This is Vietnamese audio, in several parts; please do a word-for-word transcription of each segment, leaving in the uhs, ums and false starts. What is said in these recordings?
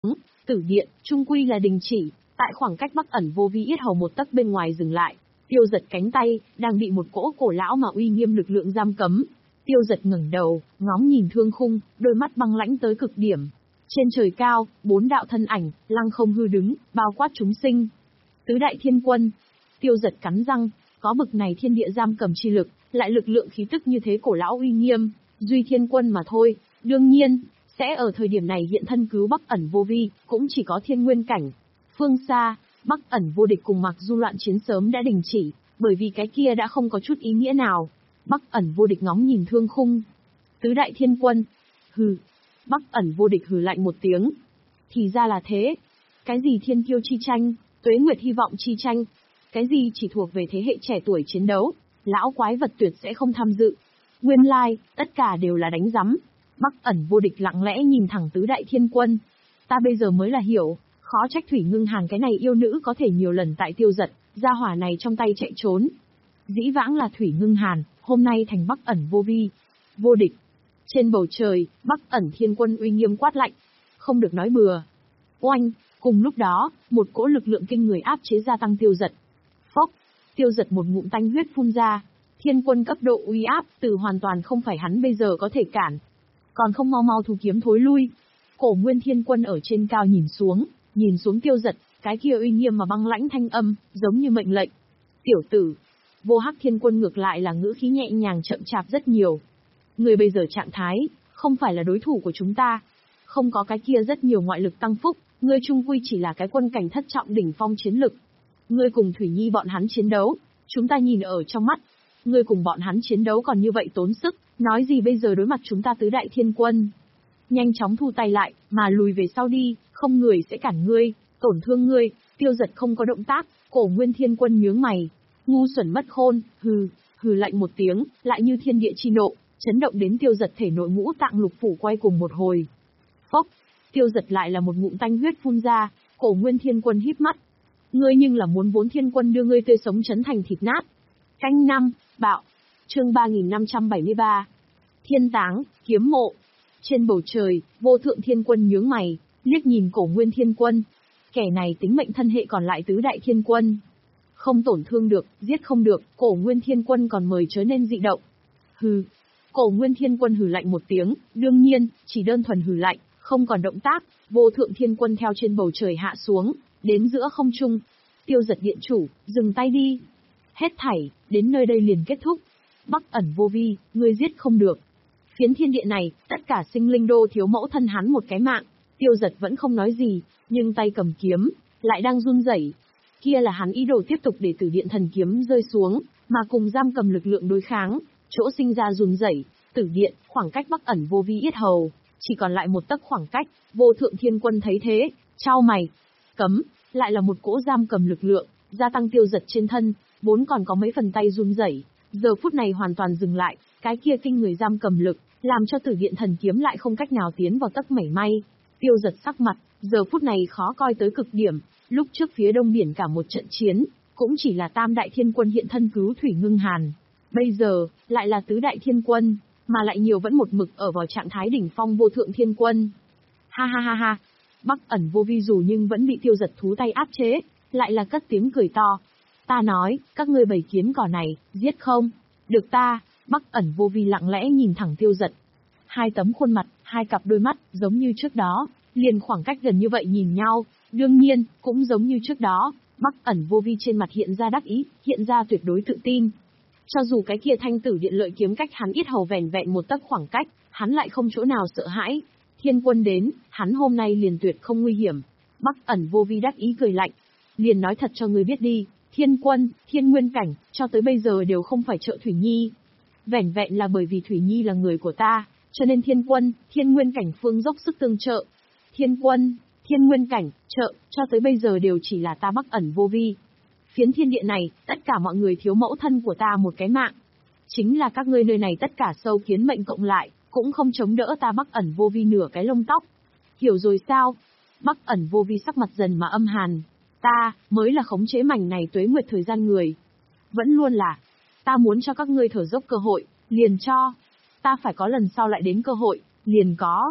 tử điện, trung quy là đình chỉ, tại khoảng cách Bắc ẩn vô vi yết hầu một tấc bên ngoài dừng lại. Tiêu Giật cánh tay, đang bị một cỗ cổ lão mà uy nghiêm lực lượng giam cấm. Tiêu Giật ngẩng đầu, ngóng nhìn thương khung, đôi mắt băng lãnh tới cực điểm. Trên trời cao, bốn đạo thân ảnh, lăng không hư đứng, bao quát chúng sinh. Tứ đại thiên quân. Tiêu Giật cắn răng, có bực này thiên địa giam cầm chi lực, lại lực lượng khí tức như thế cổ lão uy nghiêm, duy thiên quân mà thôi, đương nhiên, sẽ ở thời điểm này hiện thân cứu Bắc ẩn vô vi, cũng chỉ có thiên nguyên cảnh. Phương xa, Bắc ẩn vô địch cùng Mạc Du loạn chiến sớm đã đình chỉ, bởi vì cái kia đã không có chút ý nghĩa nào. Bắc ẩn vô địch ngóng nhìn thương khung. Tứ đại thiên quân. Hừ. Bắc ẩn vô địch hừ lạnh một tiếng. Thì ra là thế. Cái gì thiên kiêu chi tranh, tuế nguyệt hy vọng chi tranh, cái gì chỉ thuộc về thế hệ trẻ tuổi chiến đấu, lão quái vật tuyệt sẽ không tham dự. Nguyên lai, like, tất cả đều là đánh rắm. Bắc ẩn vô địch lặng lẽ nhìn thẳng tứ đại thiên quân. Ta bây giờ mới là hiểu, khó trách Thủy Ngưng Hàn cái này yêu nữ có thể nhiều lần tại Tiêu Giật, gia hỏa này trong tay chạy trốn. Dĩ vãng là Thủy Ngưng Hàn, hôm nay thành Bắc ẩn vô vi. Vô địch. Trên bầu trời, Bắc ẩn thiên quân uy nghiêm quát lạnh. Không được nói bừa. Oanh, cùng lúc đó, một cỗ lực lượng kinh người áp chế gia tăng Tiêu Giật. Phốc, Tiêu Giật một ngụm tanh huyết phun ra. Thiên quân cấp độ uy áp, từ hoàn toàn không phải hắn bây giờ có thể cản. Còn không mau mau thu kiếm thối lui. Cổ Nguyên Thiên Quân ở trên cao nhìn xuống, nhìn xuống Tiêu Giật, cái kia uy nghiêm mà băng lãnh thanh âm, giống như mệnh lệnh. Tiểu tử. Vô Hắc Thiên Quân ngược lại là ngữ khí nhẹ nhàng chậm chạp rất nhiều. Người bây giờ trạng thái, không phải là đối thủ của chúng ta. Không có cái kia rất nhiều ngoại lực tăng phúc, ngươi chung quy chỉ là cái quân cảnh thất trọng đỉnh phong chiến lực. Ngươi cùng Thủy Nhi bọn hắn chiến đấu, chúng ta nhìn ở trong mắt. Ngươi cùng bọn hắn chiến đấu còn như vậy tốn sức, nói gì bây giờ đối mặt chúng ta tứ đại thiên quân. Nhanh chóng thu tay lại, mà lùi về sau đi, không người sẽ cản ngươi, tổn thương ngươi. Tiêu Giật không có động tác, Cổ Nguyên Thiên Quân nhướng mày. Ngu xuẩn mất khôn, hừ, hừ lạnh một tiếng, lại như thiên địa chi nộ, chấn động đến Tiêu Giật thể nội ngũ tạng lục phủ quay cùng một hồi. Phốc, Tiêu Giật lại là một ngụm tanh huyết phun ra, Cổ Nguyên Thiên Quân híp mắt. Ngươi nhưng là muốn vốn thiên quân đưa ngươi tươi sống chấn thành thịt nát. Canh năm, bạo. Chương ba nghìn năm trăm bảy mươi ba. Thiên táng, kiếm mộ. Trên bầu trời, Vô Thượng Thiên Quân nhướng mày, liếc nhìn Cổ Nguyên Thiên Quân. Kẻ này tính mệnh thân hệ còn lại tứ đại thiên quân. Không tổn thương được, giết không được, Cổ Nguyên Thiên Quân còn mời chớ nên dị động. Hừ. Cổ Nguyên Thiên Quân hừ lạnh một tiếng, đương nhiên, chỉ đơn thuần hừ lạnh, không còn động tác. Vô Thượng Thiên Quân theo trên bầu trời hạ xuống, đến giữa không trung. Tiêu Giật điện chủ, dừng tay đi. Hết thảy, đến nơi đây liền kết thúc. Bắc ẩn vô vi, ngươi giết không được. Phiến thiên địa này, tất cả sinh linh đô thiếu mẫu thân hắn một cái mạng. Tiêu Giật vẫn không nói gì, nhưng tay cầm kiếm, lại đang run rẩy. Kia là hắn ý đồ tiếp tục để tử điện thần kiếm rơi xuống, mà cùng giam cầm lực lượng đối kháng, chỗ sinh ra run rẩy. Tử điện, khoảng cách Bắc ẩn vô vi yết hầu, chỉ còn lại một tấc khoảng cách. Vô Thượng Thiên Quân thấy thế, chau mày. Cấm, lại là một cỗ giam cầm lực lượng, gia tăng Tiêu Giật trên thân, vốn còn có mấy phần tay run rẩy, giờ phút này hoàn toàn dừng lại, cái kia kinh người giam cầm lực, làm cho tử điện thần kiếm lại không cách nào tiến vào tấc mảy may. Tiêu Giật sắc mặt, giờ phút này khó coi tới cực điểm, lúc trước phía đông biển cả một trận chiến, cũng chỉ là tam đại thiên quân hiện thân cứu Thủy Ngưng Hàn. Bây giờ, lại là tứ đại thiên quân, mà lại nhiều vẫn một mực ở vào trạng thái đỉnh phong Vô Thượng Thiên Quân. Ha ha ha ha, Bắc ẩn vô vi dù nhưng vẫn bị Tiêu Giật thú tay áp chế, lại là cất tiếng cười to. Ta nói, các ngươi bầy kiến cỏ này, giết không? Được ta. Bắc ẩn vô vi lặng lẽ nhìn thẳng Tiêu Giật. Hai tấm khuôn mặt, hai cặp đôi mắt, giống như trước đó, liền khoảng cách gần như vậy nhìn nhau, đương nhiên, cũng giống như trước đó, Bắc ẩn vô vi trên mặt hiện ra đắc ý, hiện ra tuyệt đối tự tin. Cho dù cái kia thanh tử điện lợi kiếm cách hắn ít hầu vẻn vẹn một tấc khoảng cách, hắn lại không chỗ nào sợ hãi. Thiên quân đến, hắn hôm nay liền tuyệt không nguy hiểm. Bắc ẩn vô vi đắc ý cười lạnh. Liền nói thật cho ngươi biết đi, thiên quân, thiên nguyên cảnh, cho tới bây giờ đều không phải trợ Thủy Nhi. Vẻn vẹn là bởi vì Thủy Nhi là người của ta, cho nên thiên quân, thiên nguyên cảnh phương dốc sức tương trợ. Thiên quân, thiên nguyên cảnh, trợ, cho tới bây giờ đều chỉ là ta Bắc ẩn vô vi. Phiến thiên địa này, tất cả mọi người thiếu mẫu thân của ta một cái mạng. Chính là các ngươi nơi này tất cả sâu kiến mệnh cộng lại, cũng không chống đỡ ta Bắc ẩn vô vi nửa cái lông tóc. Hiểu rồi sao? Bắc ẩn vô vi sắc mặt dần mà âm hàn. Ta, mới là khống chế mảnh này tuế nguyệt thời gian người. Vẫn luôn là, ta muốn cho các ngươi thở dốc cơ hội, liền cho. Ta phải có lần sau lại đến cơ hội, liền có.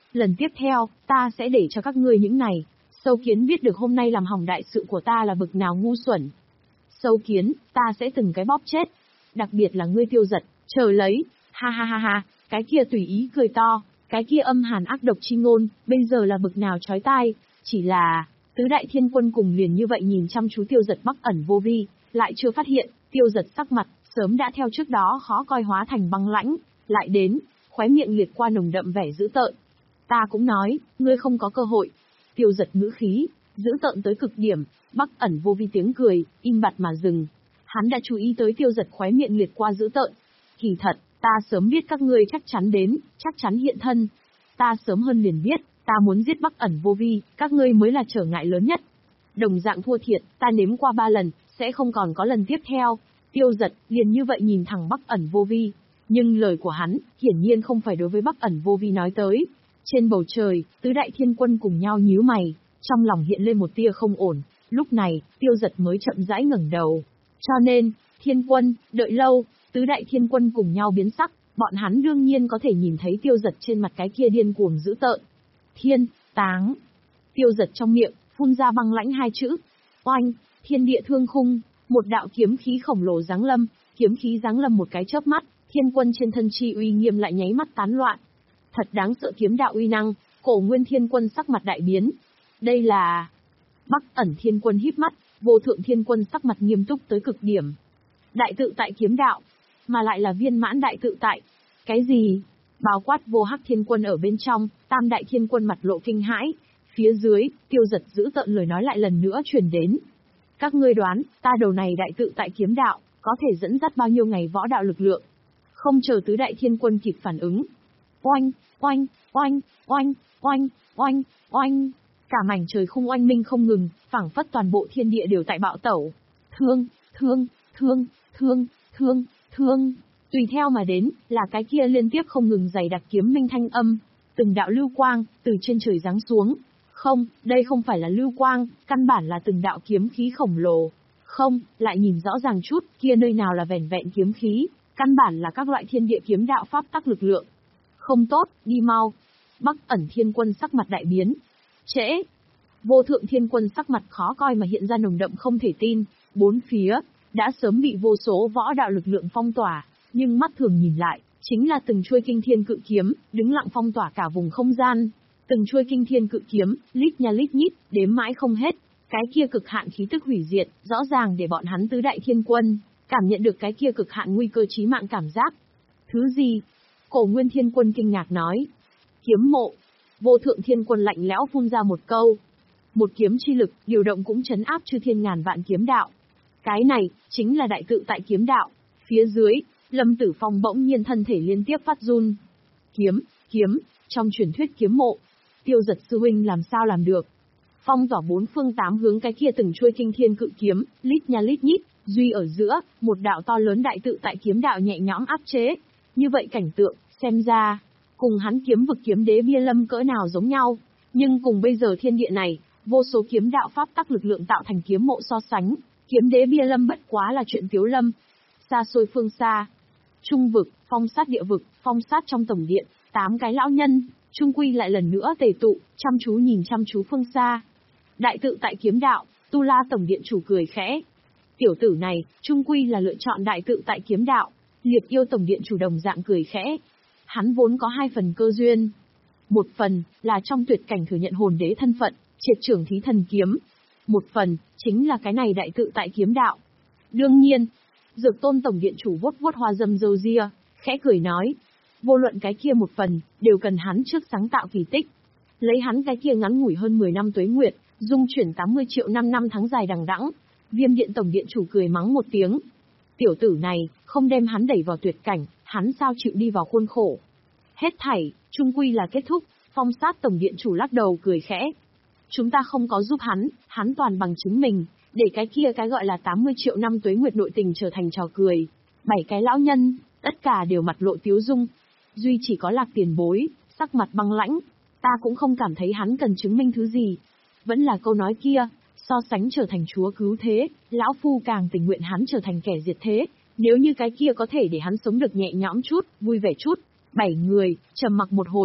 lần tiếp theo, ta sẽ để cho các ngươi những này. Sâu kiến biết được hôm nay làm hỏng đại sự của ta là bực nào ngu xuẩn. Sâu kiến, ta sẽ từng cái bóp chết. Đặc biệt là ngươi Tiêu Giật, chờ lấy, ha ha ha ha, cái kia tùy ý cười to, cái kia âm hàn ác độc chi ngôn, bây giờ là bực nào chói tai, chỉ là, tứ đại thiên quân cùng liền như vậy nhìn chăm chú Tiêu Giật Bắc ẩn vô vi, lại chưa phát hiện, Tiêu Giật sắc mặt, sớm đã theo trước đó khó coi hóa thành băng lãnh, lại đến, khóe miệng liệt qua nồng đậm vẻ dữ tợn. Ta cũng nói, ngươi không có cơ hội. Tiêu Giật ngữ khí, dữ tợn tới cực điểm, Bắc ẩn vô vi tiếng cười, im bặt mà dừng. Hắn đã chú ý tới Tiêu Giật khóe miệng liệt qua dữ tợn. Kỳ thật, ta sớm biết các ngươi chắc chắn đến, chắc chắn hiện thân. Ta sớm hơn liền biết, ta muốn giết Bắc ẩn vô vi, các ngươi mới là trở ngại lớn nhất. Đồng dạng thua thiệt, ta nếm qua ba lần, sẽ không còn có lần tiếp theo. Tiêu Giật liền như vậy nhìn thẳng Bắc ẩn vô vi. Nhưng lời của hắn, hiển nhiên không phải đối với Bắc ẩn vô vi nói tới. Trên bầu trời, tứ đại thiên quân cùng nhau nhíu mày, trong lòng hiện lên một tia không ổn. Lúc này, Tiêu Giật mới chậm rãi ngẩng đầu. Cho nên, thiên quân, đợi lâu, tứ đại thiên quân cùng nhau biến sắc, bọn hắn đương nhiên có thể nhìn thấy Tiêu Giật trên mặt cái kia điên cuồng dữ tợn. Thiên, táng. Tiêu Giật trong miệng, phun ra băng lãnh hai chữ. Oanh, thiên địa thương khung, một đạo kiếm khí khổng lồ giáng lâm, kiếm khí giáng lâm một cái chớp mắt, thiên quân trên thân chi uy nghiêm lại nháy mắt tán loạn. Thật đáng sợ kiếm đạo uy năng, Cổ Nguyên Thiên Quân sắc mặt đại biến. Đây là... Bắc ẩn thiên quân híp mắt, Vô Thượng Thiên Quân sắc mặt nghiêm túc tới cực điểm. Đại tự tại kiếm đạo, mà lại là viên mãn đại tự tại. Cái gì? Bao quát Vô Hắc Thiên Quân ở bên trong, Tam Đại Thiên Quân mặt lộ kinh hãi. Phía dưới, Tiêu Giật giữ tợn lời nói lại lần nữa truyền đến. Các ngươi đoán, ta đầu này đại tự tại kiếm đạo, có thể dẫn dắt bao nhiêu ngày võ đạo lực lượng? Không chờ tứ đại thiên quân kịp phản ứng. Oanh, oanh, oanh, oanh, oanh, oanh, oanh. Cả mảnh trời khung oanh minh không ngừng, phảng phất toàn bộ thiên địa đều tại bạo tẩu. Thương, thương, thương, thương, thương, thương. Tùy theo mà đến, là cái kia liên tiếp không ngừng dày đặc kiếm minh thanh âm. Từng đạo lưu quang, từ trên trời giáng xuống. Không, đây không phải là lưu quang, căn bản là từng đạo kiếm khí khổng lồ. Không, lại nhìn rõ ràng chút, kia nơi nào là vẻn vẹn kiếm khí, căn bản là các loại thiên địa kiếm đạo pháp tắc lực lượng. Không tốt, đi mau. Bắc ẩn thiên quân sắc mặt đại biến. Trễ. Vô Thượng Thiên Quân sắc mặt khó coi mà hiện ra nồng đậm không thể tin, bốn phía, đã sớm bị vô số võ đạo lực lượng phong tỏa, nhưng mắt thường nhìn lại, chính là từng chuôi kinh thiên cự kiếm, đứng lặng phong tỏa cả vùng không gian. Từng chuôi kinh thiên cự kiếm, lít nha lít nhít, đếm mãi không hết. Cái kia cực hạn khí tức hủy diệt, rõ ràng để bọn hắn tứ đại thiên quân cảm nhận được cái kia cực hạn nguy cơ chí mạng cảm giác. Thứ gì? Cổ Nguyên Thiên Quân kinh ngạc nói. Kiếm mộ. Vô Thượng Thiên Quân lạnh lẽo phun ra một câu. Một kiếm chi lực, điều động cũng chấn áp chư thiên ngàn vạn kiếm đạo. Cái này, chính là đại tự tại kiếm đạo. Phía dưới, Lâm Tử Phong bỗng nhiên thân thể liên tiếp phát run. Kiếm, kiếm, trong truyền thuyết kiếm mộ. Tiêu Giật sư huynh làm sao làm được? Phong tỏa bốn phương tám hướng cái kia từng chuôi kinh thiên cự kiếm, lít nha lít nhít, duy ở giữa, một đạo to lớn đại tự tại kiếm đạo nhẹ nhõm áp chế. Như vậy cảnh tượng, xem ra, cùng hắn kiếm vực kiếm đế bia lâm cỡ nào giống nhau, nhưng cùng bây giờ thiên địa này, vô số kiếm đạo pháp tắc lực lượng tạo thành kiếm mộ so sánh, kiếm đế bia lâm bất quá là chuyện tiếu lâm. Xa xôi phương xa, trung vực, phong sát địa vực, phong sát trong tổng điện, tám cái lão nhân, trung quy lại lần nữa tề tụ, chăm chú nhìn chăm chú phương xa. Đại tự tại kiếm đạo, Tu La tổng điện chủ cười khẽ. Tiểu tử này, trung quy là lựa chọn đại tự tại kiếm đạo. Liệt Yêu tổng điện chủ đồng dạng cười khẽ. Hắn vốn có hai phần cơ duyên. Một phần, là trong tuyệt cảnh thừa nhận hồn đế thân phận, triệt trưởng thí thần kiếm. Một phần, chính là cái này đại tự tại kiếm đạo. Đương nhiên, Dược Tôn tổng điện chủ vuốt vuốt hoa dâm râu ria, khẽ cười nói. Vô luận cái kia một phần, đều cần hắn trước sáng tạo kỳ tích. Lấy hắn cái kia ngắn ngủi hơn mười năm tuế nguyệt, dung chuyển tám mươi triệu năm năm tháng dài đằng đẵng. Viêm điện tổng điện chủ cười mắng một tiếng. Tiểu tử này, không đem hắn đẩy vào tuyệt cảnh, hắn sao chịu đi vào khuôn khổ. Hết thảy, chung quy là kết thúc, phong sát tổng điện chủ lắc đầu cười khẽ. Chúng ta không có giúp hắn, hắn toàn bằng chứng mình, để cái kia cái gọi là tám mươi triệu năm tuế nguyệt nội tình trở thành trò cười. Bảy cái lão nhân, tất cả đều mặt lộ tiếu dung. Duy chỉ có Lạc tiền bối, sắc mặt băng lãnh. Ta cũng không cảm thấy hắn cần chứng minh thứ gì. Vẫn là câu nói kia, so sánh trở thành chúa cứu thế, lão phu càng tình nguyện hắn trở thành kẻ diệt thế. Nếu như cái kia có thể để hắn sống được nhẹ nhõm chút, vui vẻ chút. Bảy người, trầm mặc một hồi,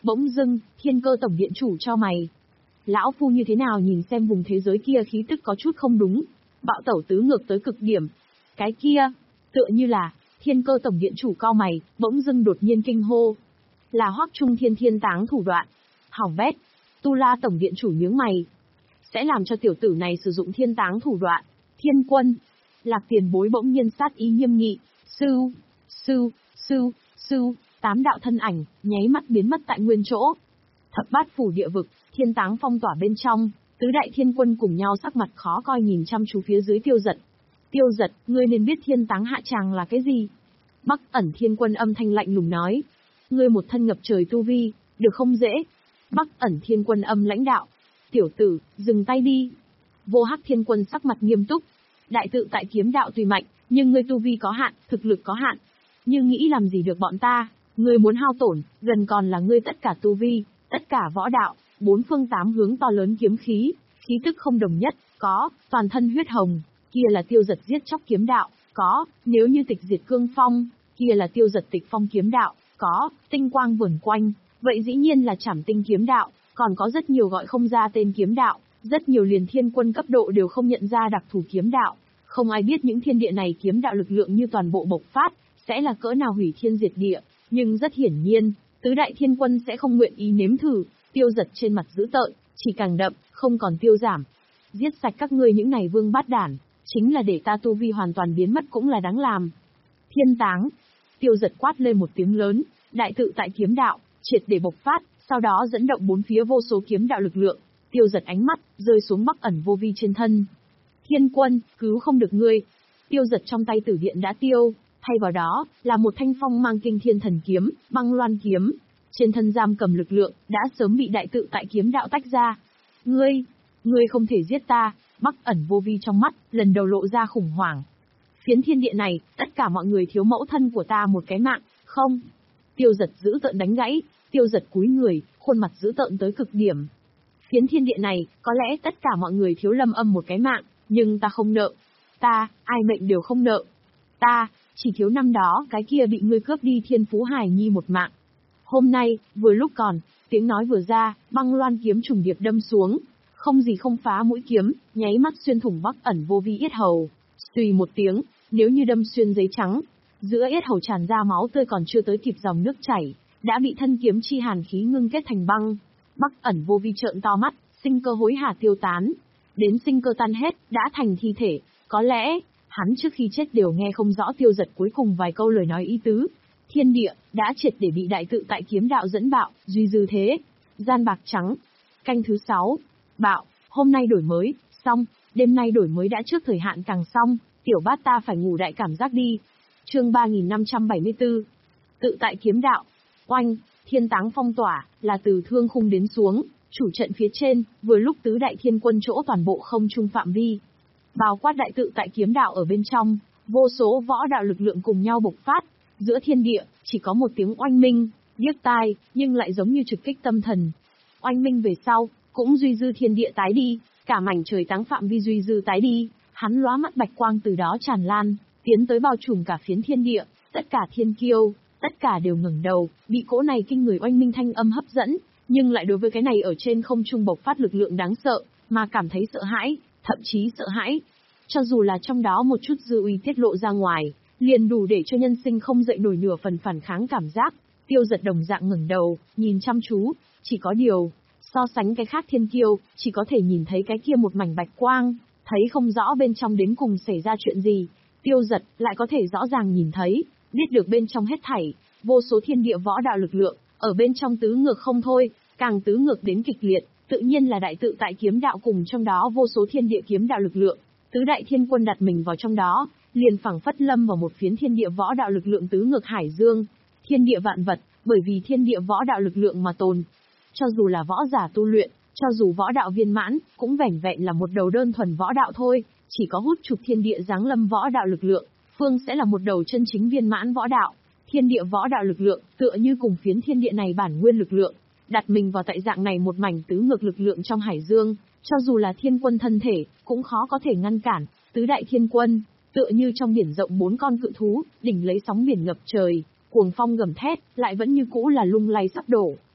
Bỗng dưng, Thiên Cơ tổng điện chủ cho mày. Lão phu như thế nào nhìn xem vùng thế giới kia khí tức có chút không đúng. Bạo tẩu tứ ngược tới cực điểm. Cái kia, tựa như là, Thiên Cơ tổng điện chủ cau mày, bỗng dưng đột nhiên kinh hô. Là Hoắc Trung Thiên thiên táng thủ đoạn. Hỏng bét. Tu La tổng điện chủ nhướng mày. Sẽ làm cho tiểu tử này sử dụng thiên táng thủ đoạn. Thiên quân. Lạc Tiền Bối bỗng nhiên sát ý nghiêm nghị. Sư, sư, sư, sư, tám đạo thân ảnh, nháy mắt biến mất tại nguyên chỗ. Thập bát phủ địa vực, thiên táng phong tỏa bên trong, tứ đại thiên quân cùng nhau sắc mặt khó coi nhìn chăm chú phía dưới Tiêu Dật. Tiêu Dật, ngươi nên biết thiên táng hạ tràng là cái gì? Bắc ẩn thiên quân âm thanh lạnh lùng nói. Ngươi một thân ngập trời tu vi, được không dễ. Bắc ẩn thiên quân âm lãnh đạo. Tiểu tử, dừng tay đi. Vô Hắc thiên quân sắc mặt nghiêm túc. Đại tự tại kiếm đạo tuy mạnh, nhưng ngươi tu vi có hạn, thực lực có hạn. Nhưng nghĩ làm gì được bọn ta, ngươi muốn hao tổn, gần còn là ngươi tất cả tu vi, tất cả võ đạo, bốn phương tám hướng to lớn kiếm khí, khí tức không đồng nhất, có, toàn thân huyết hồng, kia là Tiêu Dật giết chóc kiếm đạo, có, nếu như tịch diệt cương phong, kia là Tiêu Dật tịch phong kiếm đạo, có, tinh quang vẩn quanh, vậy dĩ nhiên là Trảm Tinh kiếm đạo, còn có rất nhiều gọi không ra tên kiếm đạo, rất nhiều liền thiên quân cấp độ đều không nhận ra đặc thù kiếm đạo, không ai biết những thiên địa này kiếm đạo lực lượng như toàn bộ bộc phát, sẽ là cỡ nào hủy thiên diệt địa, nhưng rất hiển nhiên, tứ đại thiên quân sẽ không nguyện ý nếm thử. Tiêu Dật trên mặt dữ tợn, chỉ càng đậm, không còn tiêu giảm. Giết sạch các ngươi những này vương bát đản, chính là để ta tu vi hoàn toàn biến mất cũng là đáng làm. Thiên táng. Tiêu Dật quát lên một tiếng lớn, đại tự tại kiếm đạo, triệt để bộc phát, sau đó dẫn động bốn phía vô số kiếm đạo lực lượng. Tiêu Dật ánh mắt, rơi xuống Bắc ẩn vô vi trên thân. Thiên quân, cứu không được ngươi. Tiêu Dật trong tay tử điện đã tiêu, thay vào đó, là một thanh phong mang kinh thiên thần kiếm, băng loan kiếm. Trên thân giam cầm lực lượng, đã sớm bị đại tự tại kiếm đạo tách ra. Ngươi, ngươi không thể giết ta. Bắc ẩn vô vi trong mắt, lần đầu lộ ra khủng hoảng. Phiến thiên địa này, tất cả mọi người thiếu mẫu thân của ta một cái mạng, không? Tiêu Dật giữ tợn đánh gãy, Tiêu Dật cúi người, khuôn mặt giữ tợn tới cực điểm. Phiến thiên địa này, có lẽ tất cả mọi người thiếu Lâm Âm một cái mạng, nhưng ta không nợ. Ta, ai mệnh đều không nợ. Ta, chỉ thiếu năm đó cái kia bị ngươi cướp đi Thiên Phú Hải Nhi một mạng. Hôm nay, vừa lúc còn, tiếng nói vừa ra, băng loan kiếm trùng điệp đâm xuống, không gì không phá mũi kiếm, nháy mắt xuyên thủng Bắc ẩn vô vi yết hầu. Xùy một tiếng, nếu như đâm xuyên giấy trắng, giữa yết hầu tràn ra máu tươi còn chưa tới kịp dòng nước chảy, đã bị thân kiếm chi hàn khí ngưng kết thành băng. Bắc ẩn vô vi trợn to mắt, sinh cơ hối hả tiêu tán, đến sinh cơ tan hết, đã thành thi thể. Có lẽ, hắn trước khi chết đều nghe không rõ Tiêu Dật cuối cùng vài câu lời nói ý tứ. Thiên địa, đã triệt để bị đại tự tại kiếm đạo dẫn bạo, duy dư thế. Gian bạc trắng. Canh thứ sáu. Bạo, hôm nay đổi mới, xong, đêm nay đổi mới đã trước thời hạn càng xong, tiểu bát ta phải ngủ đại cảm giác đi. Chương ba nghìn năm trăm bảy mươi tư. Tự tại kiếm đạo. Oanh, thiên táng phong tỏa, là từ thương khung đến xuống, chủ trận phía trên, vừa lúc tứ đại thiên quân chỗ toàn bộ không trung phạm vi. Bao quát đại tự tại kiếm đạo ở bên trong, vô số võ đạo lực lượng cùng nhau bộc phát, giữa thiên địa, chỉ có một tiếng oanh minh, điếc tai, nhưng lại giống như trực kích tâm thần. Oanh minh về sau, cũng duy dư thiên địa tái đi, cả mảnh trời táng phạm vi duy dư tái đi, hắn lóa mắt bạch quang từ đó tràn lan, tiến tới bao trùm cả phiến thiên địa, tất cả thiên kiêu, tất cả đều ngẩng đầu, bị cỗ này kinh người oanh minh thanh âm hấp dẫn, nhưng lại đối với cái này ở trên không trung bộc phát lực lượng đáng sợ, mà cảm thấy sợ hãi, thậm chí sợ hãi. Cho dù là trong đó một chút dư uy tiết lộ ra ngoài, liền đủ để cho nhân sinh không dậy nổi nửa phần phản kháng cảm giác. Tiêu Dật đồng dạng ngẩng đầu, nhìn chăm chú, chỉ có điều, so sánh cái khác thiên kiêu, chỉ có thể nhìn thấy cái kia một mảnh bạch quang, thấy không rõ bên trong đến cùng xảy ra chuyện gì. Tiêu Dật lại có thể rõ ràng nhìn thấy, biết được bên trong hết thảy, vô số thiên địa võ đạo lực lượng, ở bên trong tứ ngược không thôi, càng tứ ngược đến kịch liệt, tự nhiên là đại tự tại kiếm đạo cùng trong đó vô số thiên địa kiếm đạo lực lượng. Tứ đại thiên quân đặt mình vào trong đó, liền phảng phất lâm vào một phiến thiên địa võ đạo lực lượng tứ ngược hải dương, thiên địa vạn vật, bởi vì thiên địa võ đạo lực lượng mà tồn. Cho dù là võ giả tu luyện, cho dù võ đạo viên mãn, cũng vẻn vẹn là một đầu đơn thuần võ đạo thôi, chỉ có hút chụp thiên địa giáng lâm võ đạo lực lượng, phương sẽ là một đầu chân chính viên mãn võ đạo. Thiên địa võ đạo lực lượng, tựa như cùng phiến thiên địa này bản nguyên lực lượng, đặt mình vào tại dạng này một mảnh tứ ngược lực lượng trong hải dương, cho dù là thiên quân thân thể, cũng khó có thể ngăn cản. Tứ đại thiên quân, tựa như trong biển rộng bốn con cự thú, đỉnh lấy sóng biển ngập trời, cuồng phong gầm thét, lại vẫn như cũ là lung lay sắp đổ.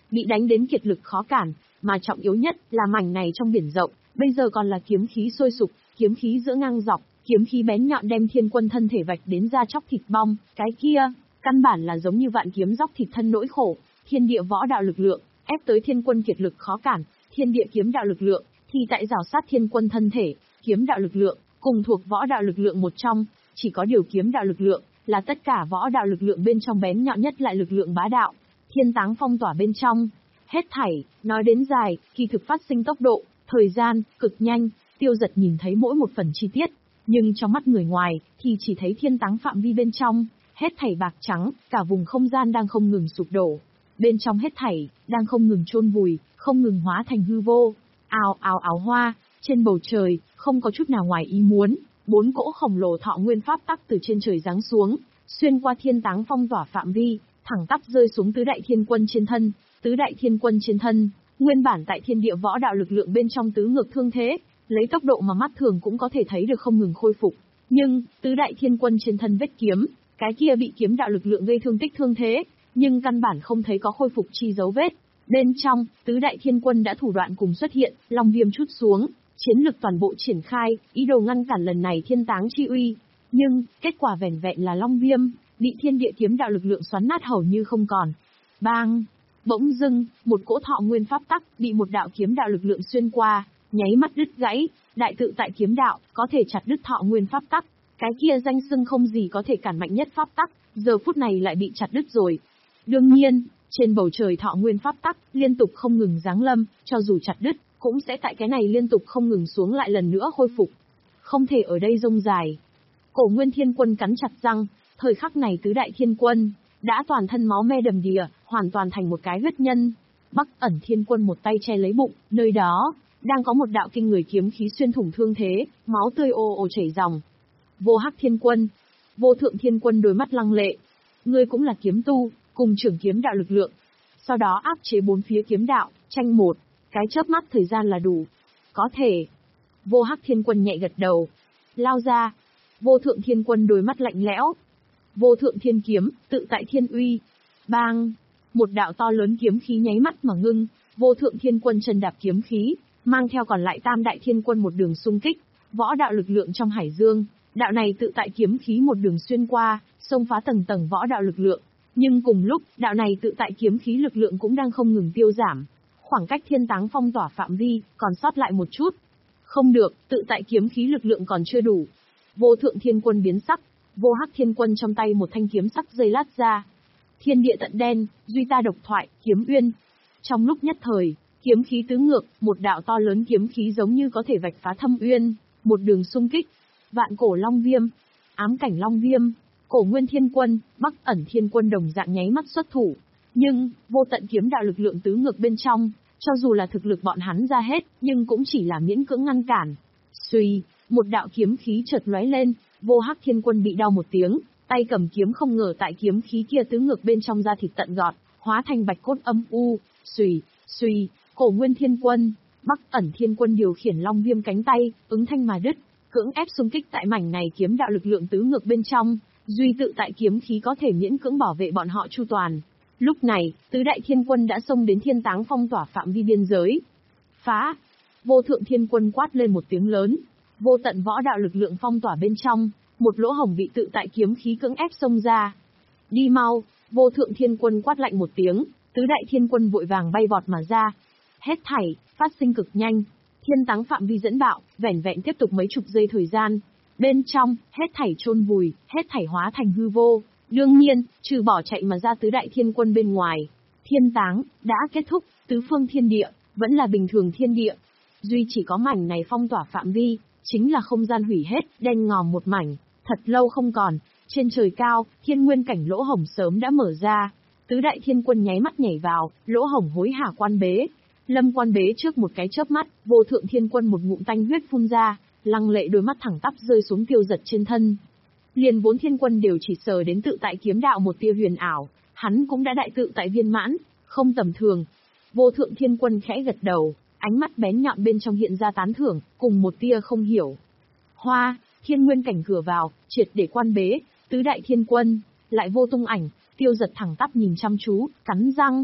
bị đánh đến kiệt lực khó cản, mà trọng yếu nhất là mảnh này trong biển rộng, bây giờ còn là kiếm khí sôi sục, kiếm khí giữa ngang dọc, kiếm khí bén nhọn đem Thiên Quân thân thể vạch đến da chóc thịt bong, cái kia, căn bản là giống như vạn kiếm róc thịt thân nỗi khổ, thiên địa võ đạo lực lượng, ép tới Thiên Quân kiệt lực khó cản, thiên địa kiếm đạo lực lượng, thì tại rào sát Thiên Quân thân thể, kiếm đạo lực lượng, cùng thuộc võ đạo lực lượng một trong, chỉ có điều kiếm đạo lực lượng, là tất cả võ đạo lực lượng bên trong bén nhọn nhất lại lực lượng bá đạo, thiên táng phong tỏa bên trong. Hết thảy, nói đến dài, kỳ thực phát sinh tốc độ, thời gian, cực nhanh, Tiêu Giật nhìn thấy mỗi một phần chi tiết, nhưng trong mắt người ngoài, thì chỉ thấy thiên táng phạm vi bên trong, hết thảy bạc trắng, cả vùng không gian đang không ngừng sụp đổ. Bên trong hết thảy, đang không ngừng chôn vùi, không ngừng hóa thành hư vô. Ào ào ào hoa, trên bầu trời, không có chút nào ngoài ý muốn, bốn cỗ khổng lồ thọ nguyên pháp tắc từ trên trời giáng xuống, xuyên qua thiên táng phong tỏa phạm vi, thẳng tắp rơi xuống tứ đại thiên quân trên thân. Tứ đại thiên quân trên thân, nguyên bản tại thiên địa võ đạo lực lượng bên trong tứ ngược thương thế, lấy tốc độ mà mắt thường cũng có thể thấy được không ngừng khôi phục. Nhưng, tứ đại thiên quân trên thân vết kiếm, cái kia bị kiếm đạo lực lượng gây thương tích thương thế, nhưng căn bản không thấy có khôi phục chi dấu vết. Bên trong, tứ đại thiên quân đã thủ đoạn cùng xuất hiện, long viêm trút xuống, chiến lực toàn bộ triển khai, ý đồ ngăn cản lần này thiên táng chi uy. Nhưng, kết quả vẻn vẹn là long viêm, bị thiên địa kiếm đạo lực lượng xoắn nát hầu như không còn. Bang! Bỗng dưng, một cỗ thọ nguyên pháp tắc bị một đạo kiếm đạo lực lượng xuyên qua, nháy mắt đứt gãy, đại tự tại kiếm đạo, có thể chặt đứt thọ nguyên pháp tắc. Cái kia danh xưng không gì có thể cản mạnh nhất pháp tắc, giờ phút này lại bị chặt đứt rồi. Đương nhiên, trên bầu trời thọ nguyên pháp tắc liên tục không ngừng giáng lâm, cho dù chặt đứt, cũng sẽ tại cái này liên tục không ngừng xuống lại lần nữa khôi phục. Không thể ở đây rông dài. Cổ Nguyên Thiên Quân cắn chặt răng, thời khắc này tứ đại thiên quân đã toàn thân máu me đầm đìa, hoàn toàn thành một cái huyết nhân. Bắc Ẩn Thiên Quân một tay che lấy bụng, nơi đó đang có một đạo kinh người kiếm khí xuyên thủng thương thế, máu tươi ồ ồ chảy ròng. Vô Hắc Thiên Quân, Vô Thượng Thiên Quân đôi mắt lăng lệ. Ngươi cũng là kiếm tu, cùng trưởng kiếm đạo lực lượng. Sau đó áp chế bốn phía kiếm đạo, tranh một, cái chớp mắt thời gian là đủ. Có thể. Vô Hắc Thiên Quân nhẹ gật đầu. Lao ra. Vô Thượng Thiên Quân đôi mắt lạnh lẽo. Vô Thượng Thiên Kiếm, tự tại thiên uy. Bang! Một đạo to lớn kiếm khí nháy mắt mà ngưng, Vô Thượng Thiên Quân chân đạp kiếm khí, mang theo còn lại tam đại thiên quân một đường xung kích, võ đạo lực lượng trong hải dương, đạo này tự tại kiếm khí một đường xuyên qua, xông phá tầng tầng võ đạo lực lượng, nhưng cùng lúc, đạo này tự tại kiếm khí lực lượng cũng đang không ngừng tiêu giảm, khoảng cách thiên táng phong tỏa phạm vi, còn sót lại một chút. Không được, tự tại kiếm khí lực lượng còn chưa đủ. Vô Thượng Thiên Quân biến sắc, Vô Hắc Thiên Quân trong tay một thanh kiếm sắc dây lát ra. Thiên địa tận đen, duy ta độc thoại, kiếm uyên. Trong lúc nhất thời, kiếm khí tứ ngược, một đạo to lớn kiếm khí giống như có thể vạch phá thâm uyên, một đường xung kích. Vạn cổ long viêm, ám cảnh long viêm, Cổ Nguyên Thiên Quân, Bắc Ẩn Thiên Quân đồng dạng nháy mắt xuất thủ. Nhưng, vô tận kiếm đạo lực lượng tứ ngược bên trong, cho dù là thực lực bọn hắn ra hết, nhưng cũng chỉ là miễn cưỡng ngăn cản. Xuy, một đạo kiếm khí chợt lóe lên, Vô Hắc Thiên Quân bị đau một tiếng, tay cầm kiếm không ngờ tại kiếm khí kia tứ ngược bên trong da thịt tận gọt, hóa thành bạch cốt âm u. Xuy, xuy, Cổ Nguyên Thiên Quân, Bắc Ẩn Thiên Quân điều khiển long viêm cánh tay, ứng thanh mà đứt, cưỡng ép xung kích tại mảnh này kiếm đạo lực lượng tứ ngược bên trong, duy tự tại kiếm khí có thể miễn cưỡng bảo vệ bọn họ chu toàn. Lúc này, tứ đại thiên quân đã xông đến thiên táng phong tỏa phạm vi biên giới. Phá! Vô Thượng Thiên Quân quát lên một tiếng lớn, vô tận võ đạo lực lượng phong tỏa bên trong, một lỗ hổng bị tự tại kiếm khí cưỡng ép xông ra. Đi mau! Vô Thượng Thiên Quân quát lạnh một tiếng, tứ đại thiên quân vội vàng bay vọt mà ra. Hết thảy, phát sinh cực nhanh, thiên táng phạm vi dẫn bạo, vẻn vẹn tiếp tục mấy chục giây thời gian. Bên trong, hết thảy chôn vùi, hết thảy hóa thành hư vô. Đương nhiên, trừ bỏ chạy mà ra tứ đại thiên quân bên ngoài, thiên táng đã kết thúc, tứ phương thiên địa vẫn là bình thường thiên địa. Duy chỉ có mảnh này phong tỏa phạm vi, chính là không gian hủy hết, đen ngòm một mảnh, thật lâu không còn. Trên trời cao, thiên nguyên cảnh lỗ hổng sớm đã mở ra. Tứ đại thiên quân nháy mắt nhảy vào, lỗ hổng hối hả quan bế. Lâm quan bế trước một cái chớp mắt, Vô Thượng Thiên Quân một ngụm tanh huyết phun ra, lăng lệ đôi mắt thẳng tắp rơi xuống Tiêu Giật trên thân. Liền bốn thiên quân đều chỉ sờ đến tự tại kiếm đạo một tia huyền ảo, hắn cũng đã đại tự tại viên mãn, không tầm thường. Vô Thượng Thiên Quân khẽ gật đầu, ánh mắt bén nhọn bên trong hiện ra tán thưởng, cùng một tia không hiểu. Hoa, thiên nguyên cảnh cửa vào, triệt để quan bế, tứ đại thiên quân, lại vô tung ảnh. Tiêu Giật thẳng tắp nhìn chăm chú, cắn răng.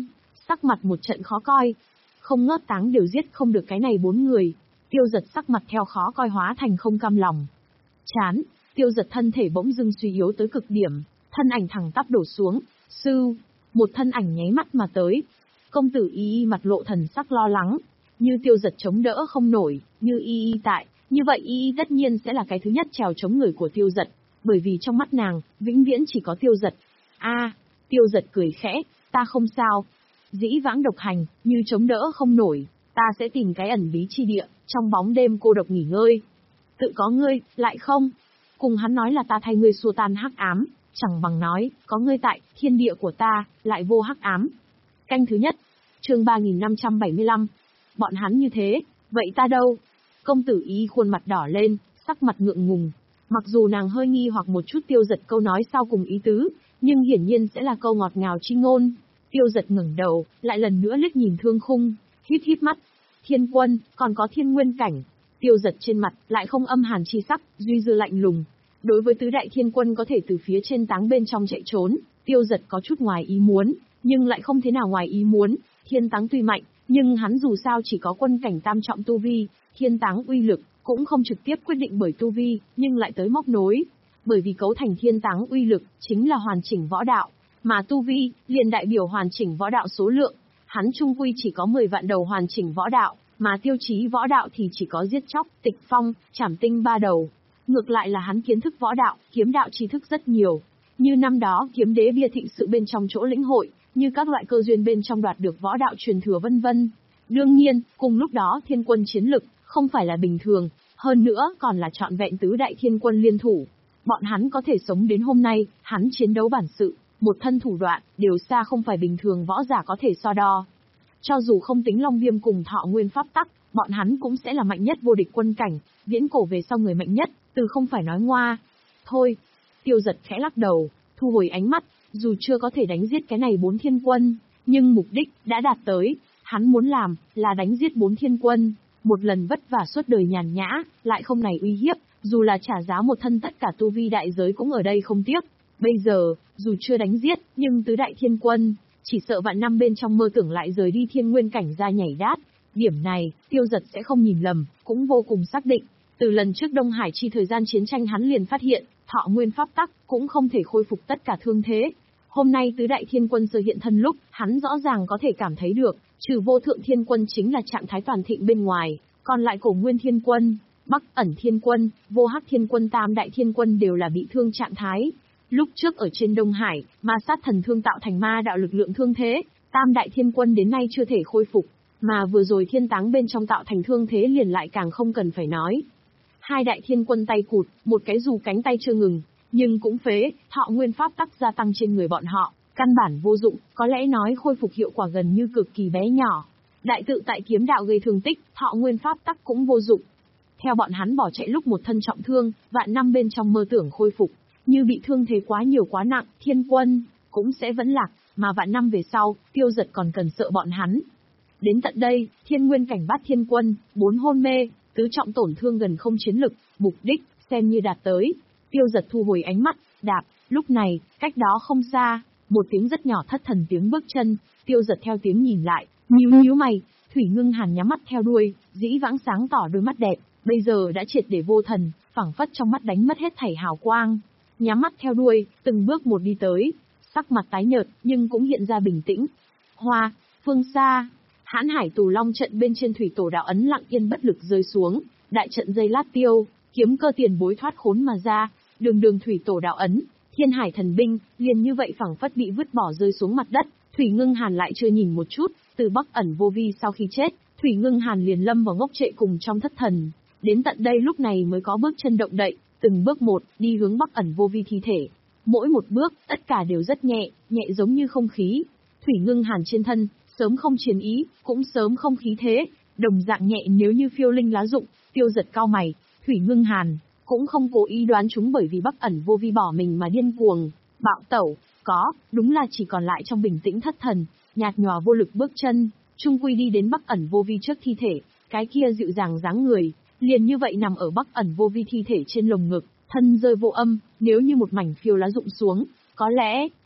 sắc mặt một trận khó coi. Không ngớt táng đều giết không được cái này bốn người. Tiêu Giật sắc mặt theo khó coi hóa thành không cam lòng. Chán, Tiêu Giật thân thể bỗng dưng suy yếu tới cực điểm, thân ảnh thẳng tắp đổ xuống. Sư, một thân ảnh nháy mắt mà tới. Công tử Y Y mặt lộ thần sắc lo lắng, như Tiêu Giật chống đỡ không nổi, như Y Y tại, như vậy Y Y tất nhiên sẽ là cái thứ nhất trèo chống người của Tiêu Giật, bởi vì trong mắt nàng, vĩnh viễn chỉ có Tiêu Giật. A, Tiêu Giật cười khẽ, ta không sao. Dĩ vãng độc hành, như chống đỡ không nổi, ta sẽ tìm cái ẩn bí chi địa, trong bóng đêm cô độc nghỉ ngơi. Tự có ngươi, lại không. Cùng hắn nói là ta thay ngươi xua tan hắc ám, chẳng bằng nói, có ngươi tại, thiên địa của ta, lại vô hắc ám. Canh thứ nhất, chương ba nghìn năm trăm bảy mươi lăm. Bọn hắn như thế, vậy ta đâu? Công tử Y khuôn mặt đỏ lên, sắc mặt ngượng ngùng. Mặc dù nàng hơi nghi hoặc một chút Tiêu Giật câu nói sau cùng ý tứ, nhưng hiển nhiên sẽ là câu ngọt ngào chi ngôn. Tiêu Giật ngẩng đầu, lại lần nữa liếc nhìn Thương Khung, híp híp mắt. Thiên quân, còn có thiên nguyên cảnh. Tiêu Giật trên mặt, lại không âm hàn chi sắc, duy dư lạnh lùng. Đối với tứ đại thiên quân có thể từ phía trên táng bên trong chạy trốn, Tiêu Giật có chút ngoài ý muốn, nhưng lại không thế nào ngoài ý muốn. Thiên táng tuy mạnh, nhưng hắn dù sao chỉ có quân cảnh tam trọng tu vi, thiên táng uy lực, cũng không trực tiếp quyết định bởi tu vi, nhưng lại tới móc nối. Bởi vì cấu thành thiên táng uy lực, chính là hoàn chỉnh võ đạo, mà tu vi, liền đại biểu hoàn chỉnh võ đạo số lượng. Hắn chung quy chỉ có mười vạn đầu hoàn chỉnh võ đạo, mà tiêu chí võ đạo thì chỉ có giết chóc, tịch phong, trảm tinh ba đầu. Ngược lại là hắn kiến thức võ đạo, kiếm đạo tri thức rất nhiều. Như năm đó kiếm đế bia thịnh sự bên trong chỗ lĩnh hội, như các loại cơ duyên bên trong đoạt được võ đạo truyền thừa vân vân. Đương nhiên, cùng lúc đó thiên quân chiến lực, không phải là bình thường, hơn nữa còn là trọn vẹn tứ đại thiên quân liên thủ. Bọn hắn có thể sống đến hôm nay, hắn chiến đấu bản sự, một thân thủ đoạn, đều xa không phải bình thường võ giả có thể so đo. Cho dù không tính Long Viêm cùng Thọ Nguyên pháp tắc, bọn hắn cũng sẽ là mạnh nhất vô địch quân cảnh, viễn cổ về sau người mạnh nhất, từ không phải nói ngoa. Thôi, Tiêu Giật khẽ lắc đầu, thu hồi ánh mắt, dù chưa có thể đánh giết cái này bốn thiên quân, nhưng mục đích đã đạt tới, hắn muốn làm là đánh giết bốn thiên quân, một lần vất vả suốt đời nhàn nhã, lại không này uy hiếp, dù là trả giá một thân tất cả tu vi đại giới cũng ở đây không tiếc. Bây giờ, dù chưa đánh giết, nhưng tứ đại thiên quân, chỉ sợ vạn năm bên trong mơ tưởng lại rời đi thiên nguyên cảnh ra nhảy đát. Điểm này, Tiêu Giật sẽ không nhìn lầm, cũng vô cùng xác định. Từ lần trước Đông Hải chi thời gian chiến tranh hắn liền phát hiện, Thọ Nguyên pháp tắc cũng không thể khôi phục tất cả thương thế. Hôm nay tứ đại thiên quân sơ hiện thân lúc, hắn rõ ràng có thể cảm thấy được, trừ vô thượng thiên quân chính là trạng thái toàn thịnh bên ngoài, còn lại cổ nguyên thiên quân, bắc ẩn thiên quân, vô hắc thiên quân tam đại thiên quân đều là bị thương trạng thái. Lúc trước ở trên Đông Hải, ma sát thần thương tạo thành ma đạo lực lượng thương thế, tam đại thiên quân đến nay chưa thể khôi phục, mà vừa rồi thiên táng bên trong tạo thành thương thế liền lại càng không cần phải nói. Hai đại thiên quân tay cụt, một cái dù cánh tay chưa ngừng, nhưng cũng phế, Thọ Nguyên pháp tắc gia tăng trên người bọn họ, căn bản vô dụng, có lẽ nói khôi phục hiệu quả gần như cực kỳ bé nhỏ. Đại tự tại kiếm đạo gây thương tích, Thọ Nguyên pháp tắc cũng vô dụng. Theo bọn hắn bỏ chạy lúc một thân trọng thương, vạn năm bên trong mơ tưởng khôi phục, như bị thương thế quá nhiều quá nặng, thiên quân cũng sẽ vẫn lạc, mà vạn năm về sau, Tiêu Giật còn cần sợ bọn hắn. Đến tận đây, thiên nguyên cảnh bát thiên quân, bốn hôn mê, tứ trọng tổn thương gần không chiến lực, mục đích xem như đạt tới. Tiêu Giật thu hồi ánh mắt, đạp, lúc này, cách đó không xa, một tiếng rất nhỏ thất thần tiếng bước chân, Tiêu Giật theo tiếng nhìn lại, nhíu nhíu mày, Thủy Ngưng Hàn nhắm mắt theo đuôi, dĩ vãng sáng tỏ đôi mắt đẹp, bây giờ đã triệt để vô thần, phảng phất trong mắt đánh mất hết thảy hào quang. Nhắm mắt theo đuôi, từng bước một đi tới, sắc mặt tái nhợt, nhưng cũng hiện ra bình tĩnh. Hoa, phương xa, Hãn Hải Tù Long trận bên trên thủy tổ đạo ấn lặng yên bất lực rơi xuống, đại trận dây lát tiêu, kiếm cơ tiền bối thoát khốn mà ra, đường đường thủy tổ đạo ấn, thiên hải thần binh, liền như vậy phảng phất bị vứt bỏ rơi xuống mặt đất. Thủy Ngưng Hàn lại chưa nhìn một chút, từ Bắc ẩn vô vi sau khi chết, Thủy Ngưng Hàn liền lâm vào ngốc trệ cùng trong thất thần, đến tận đây lúc này mới có bước chân động đậy, từng bước một đi hướng Bắc ẩn vô vi thi thể. Mỗi một bước, tất cả đều rất nhẹ, nhẹ giống như không khí. Thủy Ngưng Hàn trên thân, sớm không chiến ý, cũng sớm không khí thế, đồng dạng nhẹ nếu như phiêu linh lá rụng. Tiêu Giật cao mày, Thủy Ngưng Hàn cũng không cố ý đoán chúng bởi vì Bắc ẩn vô vi bỏ mình mà điên cuồng, bạo tẩu, có, đúng là chỉ còn lại trong bình tĩnh thất thần, nhạt nhòa vô lực bước chân, chung quy đi đến Bắc ẩn vô vi trước thi thể, cái kia dịu dàng dáng người, liền như vậy nằm ở Bắc ẩn vô vi thi thể trên lồng ngực, thân rơi vô âm, nếu như một mảnh phiêu lá rụng xuống, có lẽ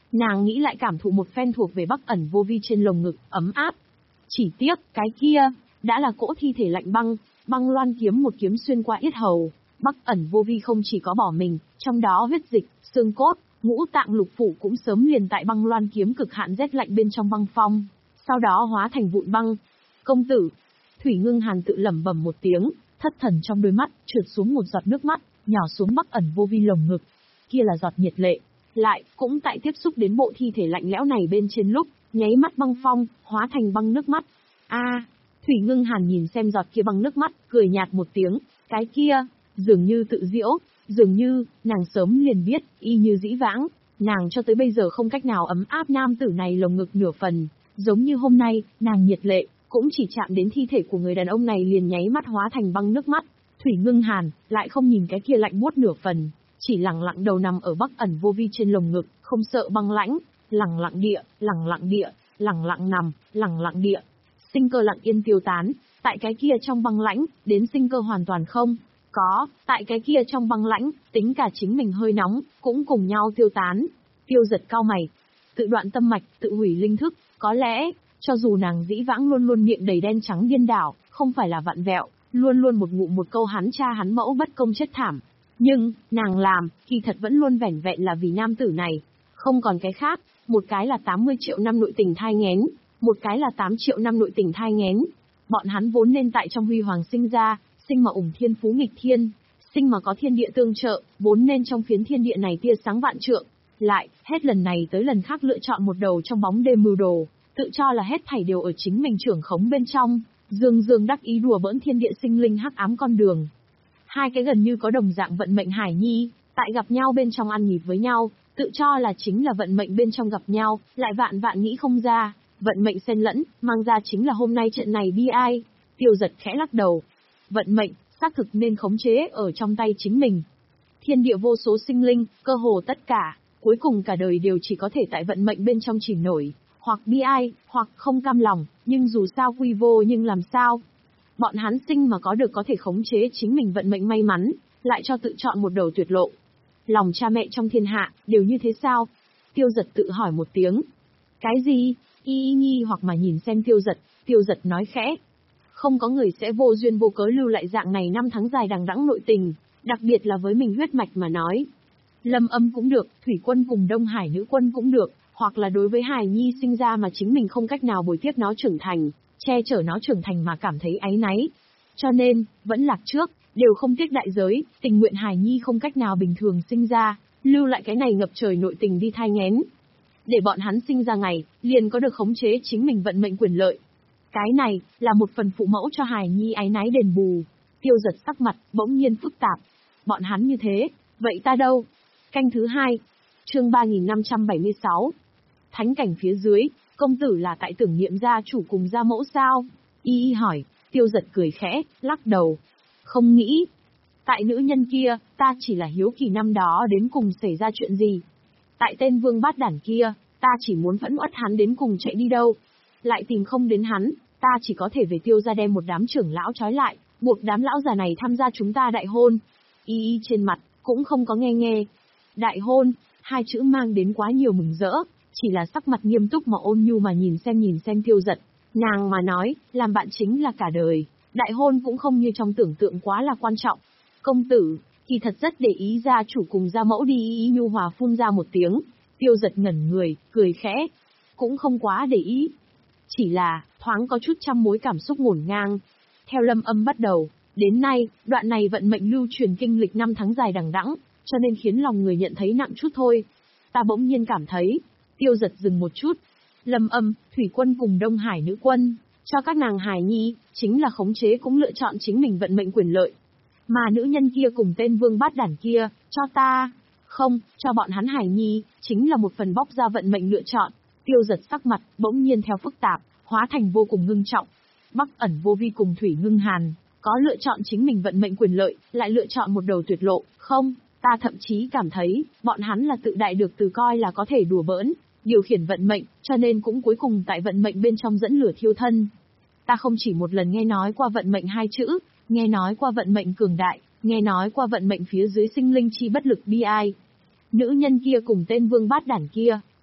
Nàng nghĩ lại cảm thụ một phen thuộc về Bắc Ẩn Vô Vi trên lồng ngực, ấm áp. Chỉ tiếc, cái kia, đã là cỗ thi thể lạnh băng, băng loan kiếm một kiếm xuyên qua yết hầu. Bắc Ẩn Vô Vi không chỉ có bỏ mình, trong đó huyết dịch, xương cốt, ngũ tạng lục phủ cũng sớm liền tại băng loan kiếm cực hạn rét lạnh bên trong băng phong, sau đó hóa thành vụn băng. Công tử, Thủy Ngưng Hàn tự lẩm bẩm một tiếng, thất thần trong đôi mắt, trượt xuống một giọt nước mắt, nhỏ xuống Bắc Ẩn Vô Vi lồng ngực. Kia là giọt nhiệt lệ, lại, cũng tại tiếp xúc đến bộ thi thể lạnh lẽo này bên trên lúc, nháy mắt băng phong, hóa thành băng nước mắt. A, Thủy Ngưng Hàn nhìn xem giọt kia băng nước mắt, cười nhạt một tiếng, cái kia, dường như tự diễu, dường như, nàng sớm liền biết, y như dĩ vãng, nàng cho tới bây giờ không cách nào ấm áp nam tử này lồng ngực nửa phần, giống như hôm nay, nàng nhiệt lệ, cũng chỉ chạm đến thi thể của người đàn ông này liền nháy mắt hóa thành băng nước mắt. Thủy Ngưng Hàn, lại không nhìn cái kia lạnh buốt nửa phần, chỉ lẳng lặng đầu nằm ở Bắc Ẩn Vô Vi trên lồng ngực, không sợ băng lãnh, lẳng lặng địa, lẳng lặng địa, lẳng lặng nằm, lẳng lặng địa. Sinh cơ lặng yên tiêu tán, tại cái kia trong băng lãnh, đến sinh cơ hoàn toàn không có, tại cái kia trong băng lãnh, tính cả chính mình hơi nóng, cũng cùng nhau tiêu tán. Tiêu Giật cao mày, tự đoạn tâm mạch, tự hủy linh thức, có lẽ, cho dù nàng dĩ vãng luôn luôn miệng đầy đen trắng điên đảo, không phải là vặn vẹo, luôn luôn một ngụm một câu hắn cha hắn mẫu bất công chết thảm. Nhưng, nàng làm, kỳ thật vẫn luôn vẻn vẹn là vì nam tử này. Không còn cái khác, một cái là tám mươi triệu năm nội tình thai nghén, một cái là tám triệu năm nội tình thai nghén. Bọn hắn vốn nên tại trong huy hoàng sinh ra, sinh mà ủng thiên phú nghịch thiên, sinh mà có thiên địa tương trợ, vốn nên trong phiến thiên địa này tia sáng vạn trượng. Lại, hết lần này tới lần khác lựa chọn một đầu trong bóng đêm mưu đồ, tự cho là hết thảy đều ở chính mình trưởng khống bên trong, dương dương đắc ý đùa bỡn thiên địa sinh linh hắc ám con đường. Hai cái gần như có đồng dạng vận mệnh hải nhi, tại gặp nhau bên trong ăn nhịp với nhau, tự cho là chính là vận mệnh bên trong gặp nhau, lại vạn vạn nghĩ không ra, vận mệnh xen lẫn, mang ra chính là hôm nay trận này bi ai. Tiêu Giật khẽ lắc đầu. Vận mệnh, xác thực nên khống chế ở trong tay chính mình. Thiên địa vô số sinh linh, cơ hồ tất cả, cuối cùng cả đời đều chỉ có thể tại vận mệnh bên trong chìm nổi, hoặc bi ai, hoặc không cam lòng, nhưng dù sao quy vô nhưng làm sao. Bọn hắn sinh mà có được có thể khống chế chính mình vận mệnh may mắn, lại cho tự chọn một đầu tuyệt lộ. Lòng cha mẹ trong thiên hạ, đều như thế sao? Tiêu Giật tự hỏi một tiếng. Cái gì? Y y nghi hoặc mà nhìn xem Tiêu Giật, Tiêu Giật nói khẽ. Không có người sẽ vô duyên vô cớ lưu lại dạng này năm tháng dài đằng đẵng nội tình, đặc biệt là với mình huyết mạch mà nói. Lâm Âm cũng được, Thủy Quân cùng Đông Hải Nữ Quân cũng được, hoặc là đối với Hải Nhi sinh ra mà chính mình không cách nào bồi tiếp nó trưởng thành, che chở nó trưởng thành mà cảm thấy áy náy. Cho nên, vẫn lạc trước, đều không tiếc đại giới, tình nguyện Hải Nhi không cách nào bình thường sinh ra, lưu lại cái này ngập trời nội tình đi thai nghén. Để bọn hắn sinh ra ngày, liền có được khống chế chính mình vận mệnh quyền lợi. Cái này, là một phần phụ mẫu cho Hải Nhi áy náy đền bù. Tiêu Giật sắc mặt, bỗng nhiên phức tạp. Bọn hắn như thế, vậy ta đâu? Canh thứ hai, chương ba nghìn năm trăm bảy mươi sáu. Thánh cảnh phía dưới, công tử là tại tưởng niệm gia chủ cùng gia mẫu sao? Y y hỏi. Tiêu Giật cười khẽ, lắc đầu. Không nghĩ. Tại nữ nhân kia, ta chỉ là hiếu kỳ năm đó đến cùng xảy ra chuyện gì. Tại tên vương bát đản kia, ta chỉ muốn phẫn uất hắn đến cùng chạy đi đâu. Lại tìm không đến hắn, ta chỉ có thể về Tiêu gia đem một đám trưởng lão trói lại, buộc đám lão già này tham gia chúng ta đại hôn. Y y trên mặt, cũng không có nghe nghe. Đại hôn, hai chữ mang đến quá nhiều mừng rỡ, chỉ là sắc mặt nghiêm túc mà ôn nhu mà nhìn xem nhìn xem Tiêu Giật. Nàng mà nói, làm bạn chính là cả đời, đại hôn cũng không như trong tưởng tượng quá là quan trọng. Công tử, kỳ thật rất để ý gia chủ cùng gia mẫu đi. Y y nhu hòa phun ra một tiếng. Tiêu Giật ngẩn người, cười khẽ. Cũng không quá để ý. Chỉ là, thoáng có chút trăm mối cảm xúc ngổn ngang. Theo Lâm Âm bắt đầu, đến nay, đoạn này vận mệnh lưu truyền kinh lịch năm tháng dài đằng đẵng, cho nên khiến lòng người nhận thấy nặng chút thôi. Ta bỗng nhiên cảm thấy. Tiêu Giật dừng một chút. Lâm Âm, Thủy Quân cùng Đông Hải Nữ Quân, cho các nàng hài nhi, chính là khống chế cũng lựa chọn chính mình vận mệnh quyền lợi. Mà nữ nhân kia cùng tên vương bát đản kia, cho ta, không, cho bọn hắn hài nhi, chính là một phần bóc ra vận mệnh lựa chọn. Tiêu Giật sắc mặt, bỗng nhiên theo phức tạp, hóa thành vô cùng ngưng trọng. Bắc Ẩn Vô Vi cùng Thủy Ngưng Hàn, có lựa chọn chính mình vận mệnh quyền lợi, lại lựa chọn một đầu tuyệt lộ, không, ta thậm chí cảm thấy, bọn hắn là tự đại được từ coi là có thể đùa bỡn, điều khiển vận mệnh, cho nên cũng cuối cùng tại vận mệnh bên trong dẫn lửa thiêu thân. Ta không chỉ một lần nghe nói qua vận mệnh hai chữ, nghe nói qua vận mệnh cường đại, nghe nói qua vận mệnh phía dưới sinh linh chi bất lực bi ai. Nữ nhân kia cùng tên vương bát đản kia,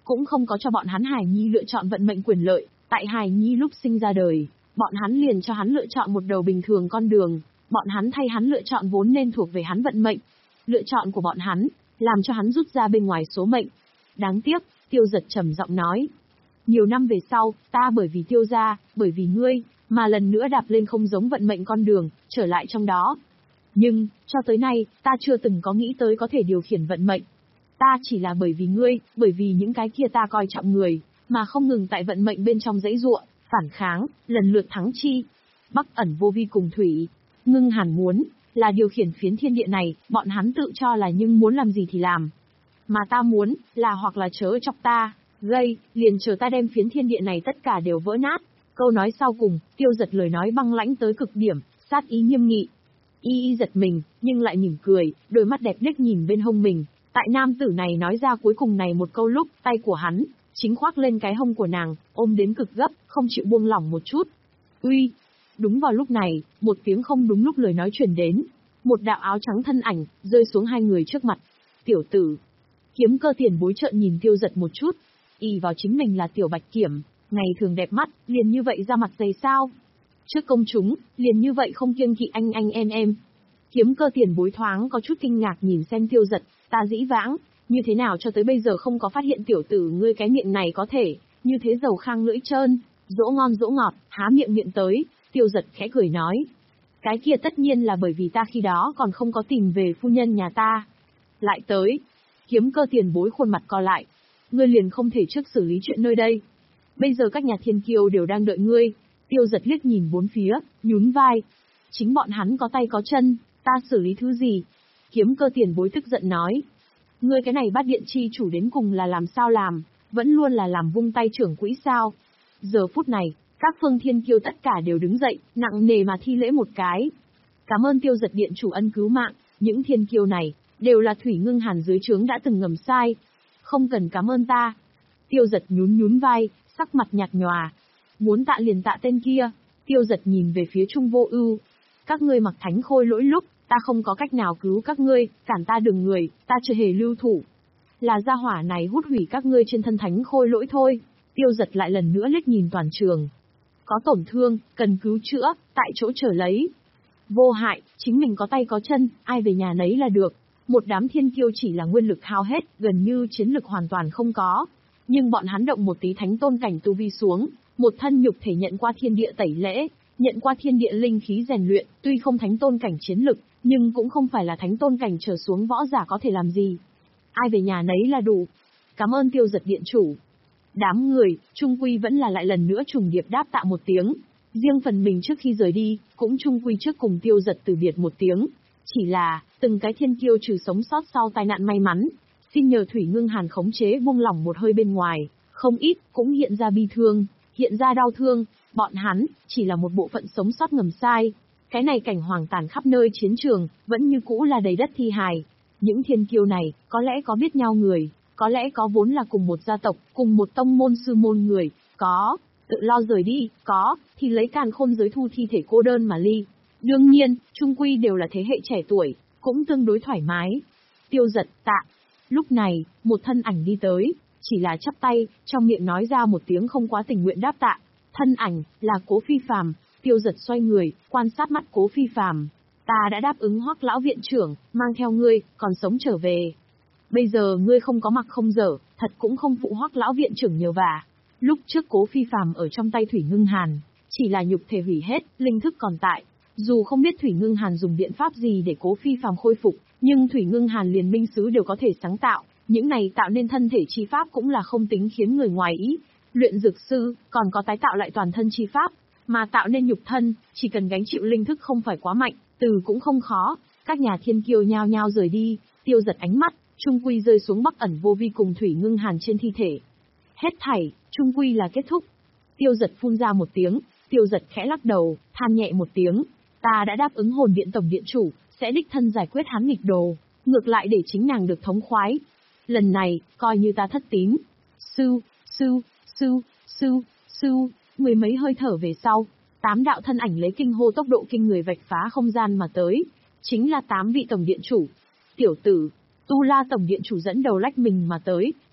cũng không có cho bọn hắn Hải Nhi lựa chọn vận mệnh quyền lợi, tại Hải Nhi lúc sinh ra đời, bọn hắn liền cho hắn lựa chọn một đầu bình thường con đường, bọn hắn thay hắn lựa chọn vốn nên thuộc về hắn vận mệnh. Lựa chọn của bọn hắn, làm cho hắn rút ra bên ngoài số mệnh. Đáng tiếc, Tiêu Giật trầm giọng nói. Nhiều năm về sau, ta bởi vì Tiêu gia, bởi vì ngươi, mà lần nữa đạp lên không giống vận mệnh con đường, trở lại trong đó. Nhưng, cho tới nay, ta chưa từng có nghĩ tới có thể điều khiển vận mệnh. Ta chỉ là bởi vì ngươi, bởi vì những cái kia ta coi trọng người, mà không ngừng tại vận mệnh bên trong dãy ruộng, phản kháng, lần lượt thắng chi. Bắc ẩn vô vi cùng thủy. Ngưng Hàn muốn, là điều khiển phiến thiên địa này, bọn hắn tự cho là nhưng muốn làm gì thì làm. Mà ta muốn, là hoặc là chớ chọc ta, gây, liền chờ ta đem phiến thiên địa này tất cả đều vỡ nát. Câu nói sau cùng, Tiêu Giật lời nói băng lãnh tới cực điểm, sát ý nghiêm nghị. Y y giật mình, nhưng lại mỉm cười, đôi mắt đẹp liếc nhìn bên hông mình. Tại nam tử này nói ra cuối cùng này một câu lúc, tay của hắn, chính khoác lên cái hông của nàng, ôm đến cực gấp, không chịu buông lỏng một chút. Uy! Đúng vào lúc này, một tiếng không đúng lúc lời nói truyền đến. Một đạo áo trắng thân ảnh, rơi xuống hai người trước mặt. Tiểu tử! Kiếm Cơ tiền bối trợn nhìn Tiêu Giật một chút. Y vào chính mình là Tiểu Bạch Kiểm, ngày thường đẹp mắt, liền như vậy ra mặt dày sao? Trước công chúng, liền như vậy không kiêng kỵ anh anh em em. Kiếm Cơ tiền bối thoáng có chút kinh ngạc nhìn xem Tiêu Giật, ta dĩ vãng, như thế nào cho tới bây giờ không có phát hiện tiểu tử ngươi cái miệng này có thể, như thế dầu khang lưỡi trơn, dỗ ngon dỗ ngọt, há miệng miệng tới. Tiêu Giật khẽ cười nói. Cái kia tất nhiên là bởi vì ta khi đó còn không có tìm về phu nhân nhà ta. Lại tới. Kiếm Cơ tiền bối khuôn mặt co lại. Ngươi liền không thể trước xử lý chuyện nơi đây. Bây giờ các nhà thiên kiêu đều đang đợi ngươi. Tiêu Giật liếc nhìn bốn phía, nhún vai. Chính bọn hắn có tay có chân, ta xử lý thứ gì? Kiếm Cơ tiền bối tức giận nói. Ngươi cái này Bát Điện chi chủ đến cùng là làm sao làm, vẫn luôn là làm vung tay trưởng quỹ sao? Giờ phút này, các phương thiên kiêu tất cả đều đứng dậy, nặng nề mà thi lễ một cái. Cảm ơn Tiêu Giật điện chủ ân cứu mạng, những thiên kiêu này, đều là Thủy Ngưng Hàn dưới trướng đã từng ngầm sai. Không cần cảm ơn ta. Tiêu Giật nhún nhún vai, sắc mặt nhạt nhòa. Muốn tạ liền tạ tên kia. Tiêu Giật nhìn về phía Trung Vô Ưu. Các ngươi mặc thánh khôi lỗi lúc, ta không có cách nào cứu các ngươi, cản ta đường người, ta chưa hề lưu thủ. Là gia hỏa này hút hủy các ngươi trên thân thánh khôi lỗi thôi. Tiêu Giật lại lần nữa liếc nhìn toàn trường. Có tổn thương, cần cứu chữa, tại chỗ trở lấy. Vô hại, chính mình có tay có chân, ai về nhà nấy là được. Một đám thiên kiêu chỉ là nguyên lực hao hết, gần như chiến lực hoàn toàn không có. Nhưng bọn hắn động một tí thánh tôn cảnh tu vi xuống, một thân nhục thể nhận qua thiên địa tẩy lễ, nhận qua thiên địa linh khí rèn luyện, tuy không thánh tôn cảnh chiến lực, nhưng cũng không phải là thánh tôn cảnh trở xuống võ giả có thể làm gì. Ai về nhà nấy là đủ. Cảm ơn Tiêu Giật điện chủ. Đám người, trung quy vẫn là lại lần nữa trùng điệp đáp tạ một tiếng. Riêng phần mình trước khi rời đi, cũng trung quy trước cùng Tiêu Giật từ biệt một tiếng. Chỉ là, từng cái thiên kiêu trừ sống sót sau tai nạn may mắn, xin nhờ Thủy Ngưng Hàn khống chế buông lỏng một hơi bên ngoài, không ít, cũng hiện ra bi thương, hiện ra đau thương, bọn hắn, chỉ là một bộ phận sống sót ngầm sai. Cái này cảnh hoàng tàn khắp nơi chiến trường, vẫn như cũ là đầy đất thi hài. Những thiên kiêu này, có lẽ có biết nhau người, có lẽ có vốn là cùng một gia tộc, cùng một tông môn sư môn người, có, tự lo rời đi, có, thì lấy càn khôn giới thu thi thể cô đơn mà ly. Đương nhiên, trung quy đều là thế hệ trẻ tuổi, cũng tương đối thoải mái. Tiêu Giật, tạ. Lúc này, một thân ảnh đi tới, chỉ là chắp tay, trong miệng nói ra một tiếng không quá tình nguyện đáp tạ. Thân ảnh, là Cố Phi Phàm. Tiêu Giật xoay người, quan sát mắt Cố Phi Phàm. Ta đã đáp ứng Hoắc lão viện trưởng, mang theo ngươi, còn sống trở về. Bây giờ ngươi không có mặc không dở, thật cũng không phụ Hoắc lão viện trưởng nhiều vả. Lúc trước Cố Phi Phàm ở trong tay Thủy Ngưng Hàn, chỉ là nhục thể hủy hết, linh thức còn tại. Dù không biết Thủy Ngưng Hàn dùng biện pháp gì để Cố Phi Phàm khôi phục, nhưng Thủy Ngưng Hàn liền minh sứ đều có thể sáng tạo, những này tạo nên thân thể chi pháp cũng là không tính khiến người ngoài ý. Luyện dược sư, còn có tái tạo lại toàn thân chi pháp, mà tạo nên nhục thân, chỉ cần gánh chịu linh thức không phải quá mạnh, từ cũng không khó. Các nhà thiên kiêu nhao nhao rời đi, Tiêu Giật ánh mắt, trung quy rơi xuống Bắc ẩn vô vi cùng Thủy Ngưng Hàn trên thi thể. Hết thảy, trung quy là kết thúc. Tiêu Giật phun ra một tiếng, Tiêu Giật khẽ lắc đầu, than nhẹ một tiếng. Ta đã đáp ứng hồn điện tổng điện chủ, sẽ đích thân giải quyết hắn nghịch đồ, ngược lại để chính nàng được thống khoái. Lần này, coi như ta thất tín. Sư, sư, sư, sư, sư, mười mấy hơi thở về sau, tám đạo thân ảnh lấy kinh hô tốc độ kinh người vạch phá không gian mà tới. Chính là tám vị tổng điện chủ. Tiểu tử, Tu La tổng điện chủ dẫn đầu lách mình mà tới,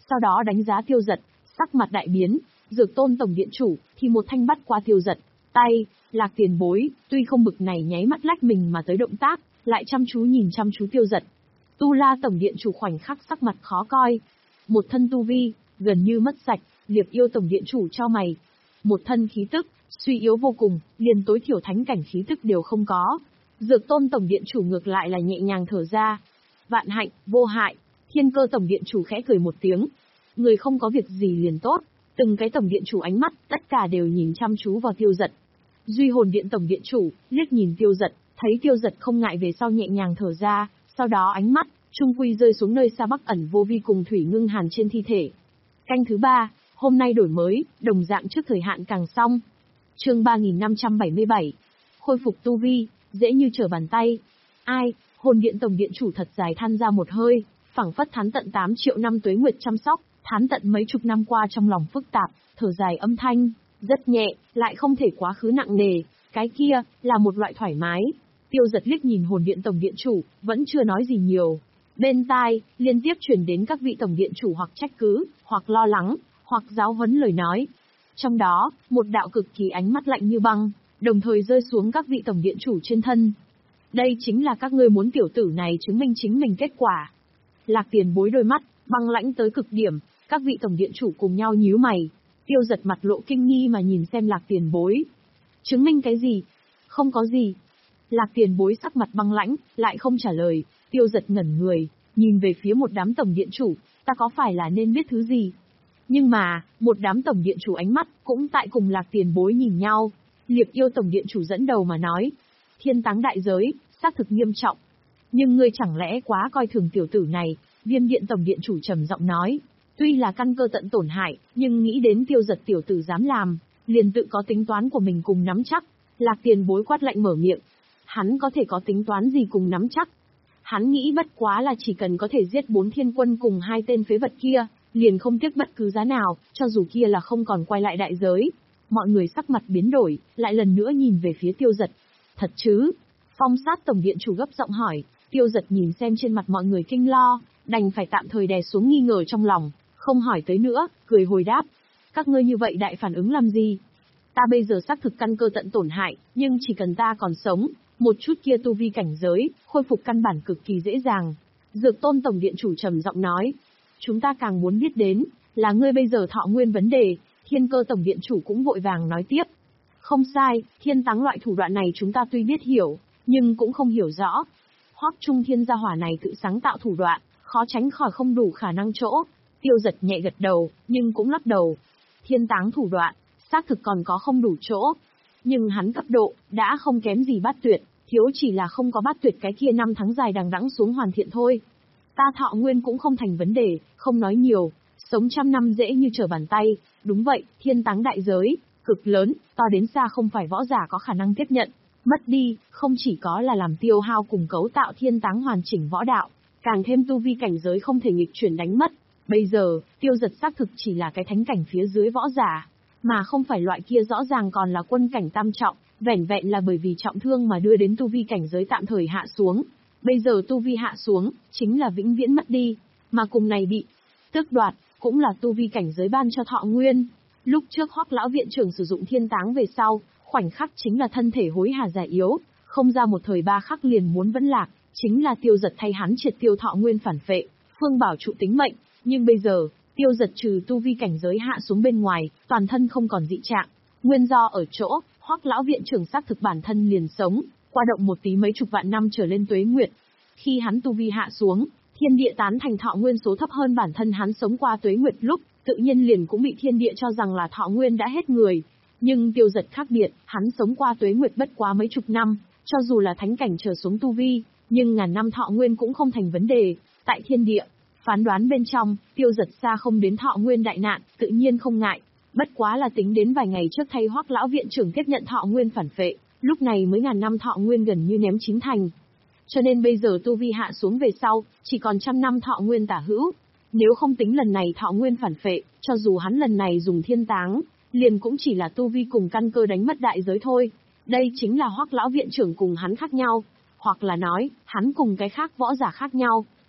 sau đó đánh giá Tiêu Dật, sắc mặt đại biến, Dược Tôn tổng điện chủ, thì một thanh bắt qua Tiêu Dật, tay, Lạc Tiền Bối, tuy không bực này nháy mắt lách mình mà tới động tác, lại chăm chú nhìn chăm chú Tiêu Dật. Tu La tổng điện chủ khoảnh khắc sắc mặt khó coi. Một thân tu vi, gần như mất sạch, Liệp Yêu tổng điện chủ cho mày. Một thân khí tức, suy yếu vô cùng, liền tối thiểu thánh cảnh khí tức đều không có. Dược Tôn tổng điện chủ ngược lại là nhẹ nhàng thở ra. Vạn hạnh, vô hại. Thiên Cơ tổng điện chủ khẽ cười một tiếng. Người không có việc gì liền tốt. Từng cái tổng điện chủ ánh mắt, tất cả đều nhìn chăm chú vào Tiêu Dật. Duy Hồn điện tổng điện chủ, liếc nhìn Tiêu Dật, thấy Tiêu Dật không ngại về sau nhẹ nhàng thở ra, sau đó ánh mắt, trung quy rơi xuống nơi xa Bắc Ẩn Vô Vi cùng Thủy Ngưng Hàn trên thi thể. Canh thứ ba, hôm nay đổi mới, đồng dạng trước thời hạn càng xong. Chương ba nghìn năm trăm bảy mươi bảy. Khôi phục tu vi, dễ như trở bàn tay. Ai, Hồn điện tổng điện chủ thật dài than ra một hơi, phảng phất thán tận tám triệu năm tuế nguyệt chăm sóc, thán tận mấy chục năm qua trong lòng phức tạp, thở dài âm thanh, rất nhẹ, lại không thể quá khứ nặng nề, cái kia, là một loại thoải mái. Tiêu Dật liếc nhìn Hồn điện tổng điện chủ, vẫn chưa nói gì nhiều. Bên tai, liên tiếp truyền đến các vị tổng điện chủ hoặc trách cứ, hoặc lo lắng, hoặc giáo huấn lời nói. Trong đó, một đạo cực kỳ ánh mắt lạnh như băng, đồng thời rơi xuống các vị tổng điện chủ trên thân. Đây chính là các ngươi muốn tiểu tử này chứng minh chính mình kết quả. Lạc Tiền Bối đôi mắt, băng lãnh tới cực điểm, các vị tổng điện chủ cùng nhau nhíu mày. Tiêu Dật mặt lộ kinh nghi mà nhìn xem Lạc Tiền Bối. Chứng minh cái gì? Không có gì. Lạc Tiền Bối sắc mặt băng lãnh, lại không trả lời. Tiêu Dật ngẩn người, nhìn về phía một đám tổng điện chủ, ta có phải là nên biết thứ gì? Nhưng mà, một đám tổng điện chủ ánh mắt, cũng tại cùng Lạc Tiền Bối nhìn nhau. Liệp Yêu tổng điện chủ dẫn đầu mà nói. Thiên táng đại giới, xác thực nghiêm trọng. Nhưng ngươi chẳng lẽ quá coi thường tiểu tử này? Viêm điện tổng điện chủ trầm giọng nói. Tuy là căn cơ tận tổn hại, nhưng nghĩ đến Tiêu Dật tiểu tử dám làm, liền tự có tính toán của mình cùng nắm chắc. Lạc Tiền Bối quát lạnh mở miệng. Hắn có thể có tính toán gì cùng nắm chắc? Hắn nghĩ bất quá là chỉ cần có thể giết bốn thiên quân cùng hai tên phế vật kia, liền không tiếc bất cứ giá nào, cho dù kia là không còn quay lại đại giới. Mọi người sắc mặt biến đổi, lại lần nữa nhìn về phía Tiêu Dật. Thật chứ? Phong Sát tổng điện chủ gấp giọng hỏi. Tiêu Dật nhìn xem trên mặt mọi người kinh lo, đành phải tạm thời đè xuống nghi ngờ trong lòng, không hỏi tới nữa, cười hồi đáp. Các ngươi như vậy đại phản ứng làm gì? Ta bây giờ xác thực căn cơ tận tổn hại, nhưng chỉ cần ta còn sống, một chút kia tu vi cảnh giới, khôi phục căn bản cực kỳ dễ dàng. Dược Tôn tổng điện chủ trầm giọng nói. Chúng ta càng muốn biết đến, là ngươi bây giờ thọ nguyên vấn đề. Thiên Cơ tổng điện chủ cũng vội vàng nói tiếp. Không sai, thiên táng loại thủ đoạn này chúng ta tuy biết hiểu, nhưng cũng không hiểu rõ. Hoắc Trung Thiên gia hỏa này tự sáng tạo thủ đoạn, khó tránh khỏi không đủ khả năng chỗ. Tiêu Dật nhẹ gật đầu, nhưng cũng lắc đầu. Thiên táng thủ đoạn, xác thực còn có không đủ chỗ. Nhưng hắn cấp độ, đã không kém gì Bát Tuyệt, thiếu chỉ là không có Bát Tuyệt cái kia năm tháng dài đằng đẵng xuống hoàn thiện thôi. Ta thọ nguyên cũng không thành vấn đề, không nói nhiều, sống trăm năm dễ như trở bàn tay, đúng vậy, thiên táng đại giới, cực lớn, to đến xa không phải võ giả có khả năng tiếp nhận. Mất đi, không chỉ có là làm tiêu hao cùng cấu tạo thiên táng hoàn chỉnh võ đạo, càng thêm tu vi cảnh giới không thể nghịch chuyển đánh mất. Bây giờ, Tiêu Dật xác thực chỉ là cái thánh cảnh phía dưới võ giả, mà không phải loại kia rõ ràng còn là quân cảnh tam trọng, vẻn vẹn là bởi vì trọng thương mà đưa đến tu vi cảnh giới tạm thời hạ xuống. Bây giờ tu vi hạ xuống, chính là vĩnh viễn mất đi, mà cùng này bị tước đoạt, cũng là tu vi cảnh giới ban cho thọ nguyên. Lúc trước Hoắc lão viện trưởng sử dụng thiên táng về sau, khoảnh khắc chính là thân thể hối hả già yếu, không ra một thời ba khắc liền muốn vẫn lạc, chính là Tiêu Dật thay hắn triệt tiêu thọ nguyên phản phệ, phương bảo trụ tính mệnh. Nhưng bây giờ, Tiêu Dật trừ tu vi cảnh giới hạ xuống bên ngoài, toàn thân không còn dị trạng. Nguyên do ở chỗ, Hoắc lão viện trưởng xác thực bản thân liền sống, qua động một tí mấy chục vạn năm trở lên tuế nguyệt. Khi hắn tu vi hạ xuống, thiên địa tán thành thọ nguyên số thấp hơn bản thân hắn sống qua tuế nguyệt lúc, tự nhiên liền cũng bị thiên địa cho rằng là thọ nguyên đã hết người. Nhưng Tiêu Dật khác biệt, hắn sống qua tuế nguyệt bất quá mấy chục năm, cho dù là thánh cảnh trở xuống tu vi, nhưng ngàn năm thọ nguyên cũng không thành vấn đề. Tại thiên địa phán đoán bên trong, Tiêu Dật xa không đến thọ nguyên đại nạn, tự nhiên không ngại. Bất quá là tính đến vài ngày trước thay Hoắc lão viện trưởng tiếp nhận thọ nguyên phản phệ, lúc này mới ngàn năm thọ nguyên gần như ném chín thành. Cho nên bây giờ tu vi hạ xuống về sau, chỉ còn trăm năm thọ nguyên tả hữu. Nếu không tính lần này thọ nguyên phản phệ, cho dù hắn lần này dùng thiên táng, liền cũng chỉ là tu vi cùng căn cơ đánh mất đại giới thôi. Đây chính là Hoắc lão viện trưởng cùng hắn khác nhau, hoặc là nói, hắn cùng cái khác võ giả khác nhau.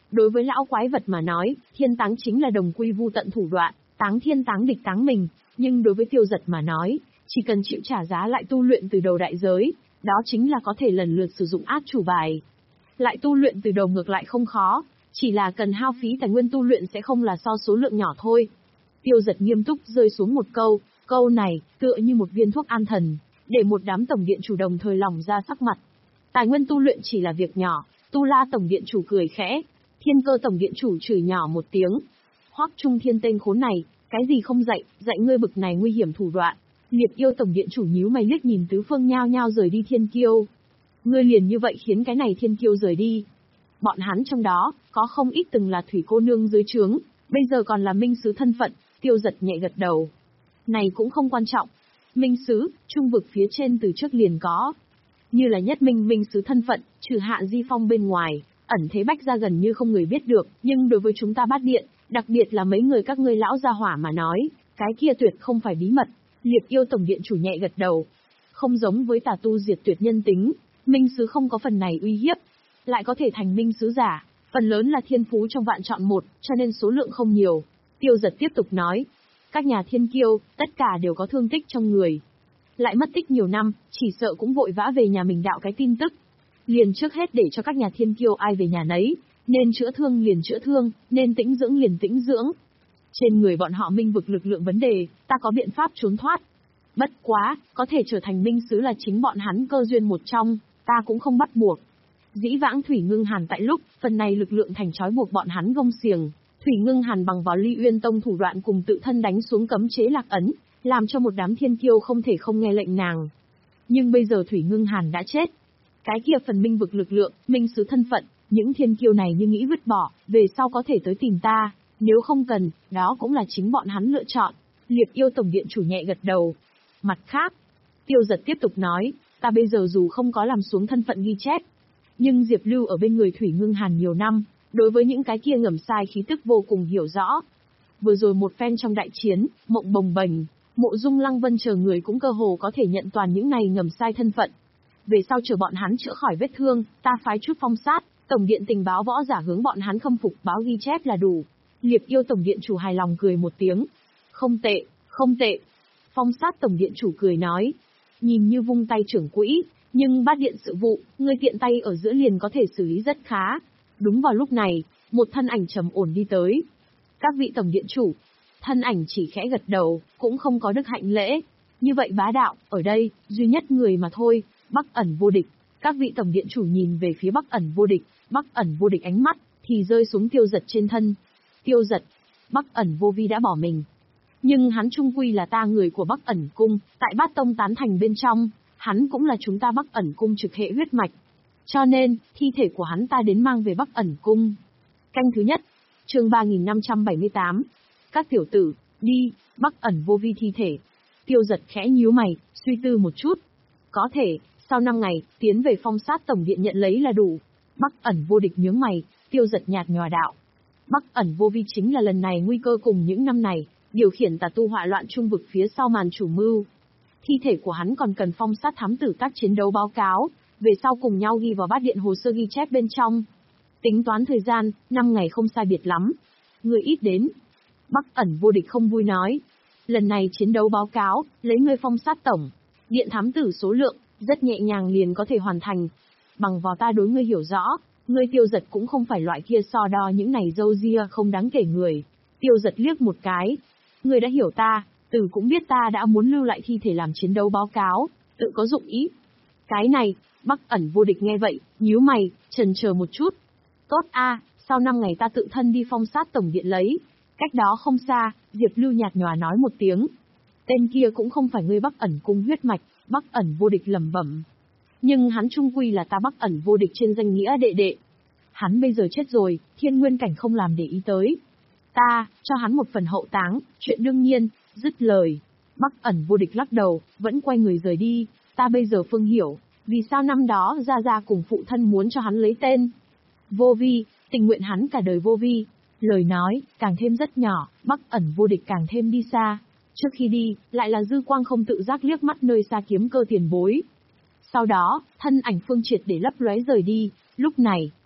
Đối với lão quái vật mà nói, thiên táng chính là đồng quy vu tận thủ đoạn, táng thiên táng địch táng mình, nhưng đối với Tiêu Dật mà nói, chỉ cần chịu trả giá lại tu luyện từ đầu đại giới, đó chính là có thể lần lượt sử dụng át chủ bài. Lại tu luyện từ đầu ngược lại không khó, chỉ là cần hao phí tài nguyên tu luyện sẽ không là so số lượng nhỏ thôi. Tiêu Dật nghiêm túc rơi xuống một câu, câu này, tựa như một viên thuốc an thần, để một đám tổng điện chủ đồng thời lòng ra sắc mặt. Tài nguyên tu luyện chỉ là việc nhỏ, Tu La tổng điện chủ cười khẽ, Thiên Cơ tổng điện chủ chửi nhỏ một tiếng. Hoắc Trung Thiên tên khốn này, cái gì không dạy, dạy ngươi bực này nguy hiểm thủ đoạn. Liệt Yêu tổng điện chủ nhíu mày liếc nhìn tứ phương nhao nhao rời đi thiên kiêu. Ngươi liền như vậy khiến cái này thiên kiêu rời đi. Bọn hắn trong đó, có không ít từng là thủy cô nương dưới trướng, bây giờ còn là minh sứ thân phận. Tiêu Dật nhẹ gật đầu. Này cũng không quan trọng. Minh sứ, trung vực phía trên từ trước liền có. Như là nhất minh minh sứ thân phận, trừ Hạ Di Phong bên ngoài, ẩn thế bách ra gần như không người biết được, nhưng đối với chúng ta Bát Điện, đặc biệt là mấy người các ngươi lão gia hỏa mà nói, cái kia tuyệt không phải bí mật. Liệt Yêu tổng điện chủ nhẹ gật đầu. Không giống với tà tu diệt tuyệt nhân tính, minh sứ không có phần này uy hiếp, lại có thể thành minh sứ giả, phần lớn là thiên phú trong vạn chọn một, cho nên số lượng không nhiều. Tiêu Dật tiếp tục nói, các nhà thiên kiêu, tất cả đều có thương tích trong người. Lại mất tích nhiều năm, chỉ sợ cũng vội vã về nhà mình đạo cái tin tức. Liền trước hết để cho các nhà thiên kiêu ai về nhà nấy, nên chữa thương liền chữa thương, nên tĩnh dưỡng liền tĩnh dưỡng. Trên người bọn họ minh vực lực lượng vấn đề, ta có biện pháp trốn thoát. Bất quá, có thể trở thành minh sứ là chính bọn hắn cơ duyên một trong, ta cũng không bắt buộc. Dĩ vãng Thủy Ngưng Hàn tại lúc, phần này lực lượng thành trói buộc bọn hắn gông xiềng. Thủy Ngưng Hàn bằng vào Ly Uyên Tông thủ đoạn cùng tự thân đánh xuống cấm chế lạc ấn, làm cho một đám thiên kiêu không thể không nghe lệnh nàng. Nhưng bây giờ Thủy Ngưng Hàn đã chết. Cái kia phần minh vực lực lượng, minh sứ thân phận, những thiên kiêu này như nghĩ vứt bỏ, về sau có thể tới tìm ta, nếu không cần, đó cũng là chính bọn hắn lựa chọn. Liệt Yêu tổng điện chủ nhẹ gật đầu. Mặt khác, Tiêu Dật tiếp tục nói, ta bây giờ dù không có làm xuống thân phận ghi chép, nhưng Diệp Lưu ở bên người Thủy Ngưng Hàn nhiều năm, đối với những cái kia ngầm sai khí tức vô cùng hiểu rõ. Vừa rồi một phen trong đại chiến, Mộng Bồng Bềnh, Mộ Dung Lăng Vân chờ người cũng cơ hồ có thể nhận toàn những này ngầm sai thân phận. Về sau chờ bọn hắn chữa khỏi vết thương, ta phái chút phong sát, tổng điện tình báo võ giả hướng bọn hắn khâm phục báo ghi chép là đủ. Liệt Yêu tổng điện chủ hài lòng cười một tiếng. Không tệ, không tệ. Phong sát tổng điện chủ cười nói. Nhìn như vung tay trưởng quỹ, nhưng Bát Điện sự vụ, người tiện tay ở giữa liền có thể xử lý rất khá. Đúng vào lúc này, một thân ảnh trầm ổn đi tới. Các vị tổng điện chủ, thân ảnh chỉ khẽ gật đầu, cũng không có đức hạnh lễ. Như vậy bá đạo, ở đây, duy nhất người mà thôi, Bắc Ẩn vô địch. Các vị tổng điện chủ nhìn về phía Bắc Ẩn vô địch, Bắc Ẩn vô địch ánh mắt, thì rơi xuống Tiêu Dật trên thân. Tiêu Dật, Bắc Ẩn vô vi đã bỏ mình. Nhưng hắn trung quy là ta người của Bắc Ẩn cung, tại Bát Tông tán thành bên trong, hắn cũng là chúng ta Bắc Ẩn cung trực hệ huyết mạch. Cho nên, thi thể của hắn ta đến mang về Bắc Ẩn cung. Canh thứ nhất, chương ba nghìn năm trăm bảy mươi tám. Các tiểu tử, đi, Bắc Ẩn vô vi thi thể. Tiêu Dật khẽ nhíu mày, suy tư một chút. Có thể, sau năm ngày, tiến về phong sát tổng điện nhận lấy là đủ. Bắc Ẩn vô địch nhướng mày, Tiêu Dật nhạt nhòa đạo. Bắc Ẩn vô vi chính là lần này nguy cơ cùng những năm này, điều khiển tà tu họa loạn trung vực phía sau màn chủ mưu. Thi thể của hắn còn cần phong sát thám tử các chiến đấu báo cáo, về sau cùng nhau ghi vào Bát Điện hồ sơ ghi chép bên trong. Tính toán thời gian, năm ngày không sai biệt lắm. Người ít đến. Bắc Ẩn vô địch không vui nói. Lần này chiến đấu báo cáo, lấy ngươi phong sát tổng, điện thám tử số lượng, rất nhẹ nhàng liền có thể hoàn thành. Bằng vào ta đối ngươi hiểu rõ, ngươi Tiêu Dật cũng không phải loại kia so đo những này dâu ria không đáng kể người. Tiêu Dật liếc một cái. Ngươi đã hiểu ta, Tử cũng biết ta đã muốn lưu lại thi thể làm chiến đấu báo cáo, tự có dụng ý. Cái này, Bắc Ẩn vô địch nghe vậy, nhíu mày, chần chờ một chút. Tốt a, sau năm ngày ta tự thân đi phong sát tổng điện lấy. Cách đó không xa, Diệp Lưu nhạt nhòa nói một tiếng. Tên kia cũng không phải ngươi Bắc Ẩn cung huyết mạch, Bắc Ẩn vô địch lẩm bẩm. Nhưng hắn trung quy là ta Bắc Ẩn vô địch trên danh nghĩa đệ đệ. Hắn bây giờ chết rồi, thiên nguyên cảnh không làm để ý tới. Ta, cho hắn một phần hậu táng, chuyện đương nhiên, dứt lời. Bắc Ẩn vô địch lắc đầu, vẫn quay người rời đi. Ta bây giờ phương hiểu, vì sao năm đó Gia Gia cùng phụ thân muốn cho hắn lấy tên Vô Vi, tình nguyện hắn cả đời vô vi. Lời nói, càng thêm rất nhỏ, Bắc Ẩn vô địch càng thêm đi xa. Trước khi đi, lại là dư quang không tự giác liếc mắt nơi xa kiếm cơ tiền bối. Sau đó, thân ảnh phương triệt để lấp lóe rời đi, lúc này,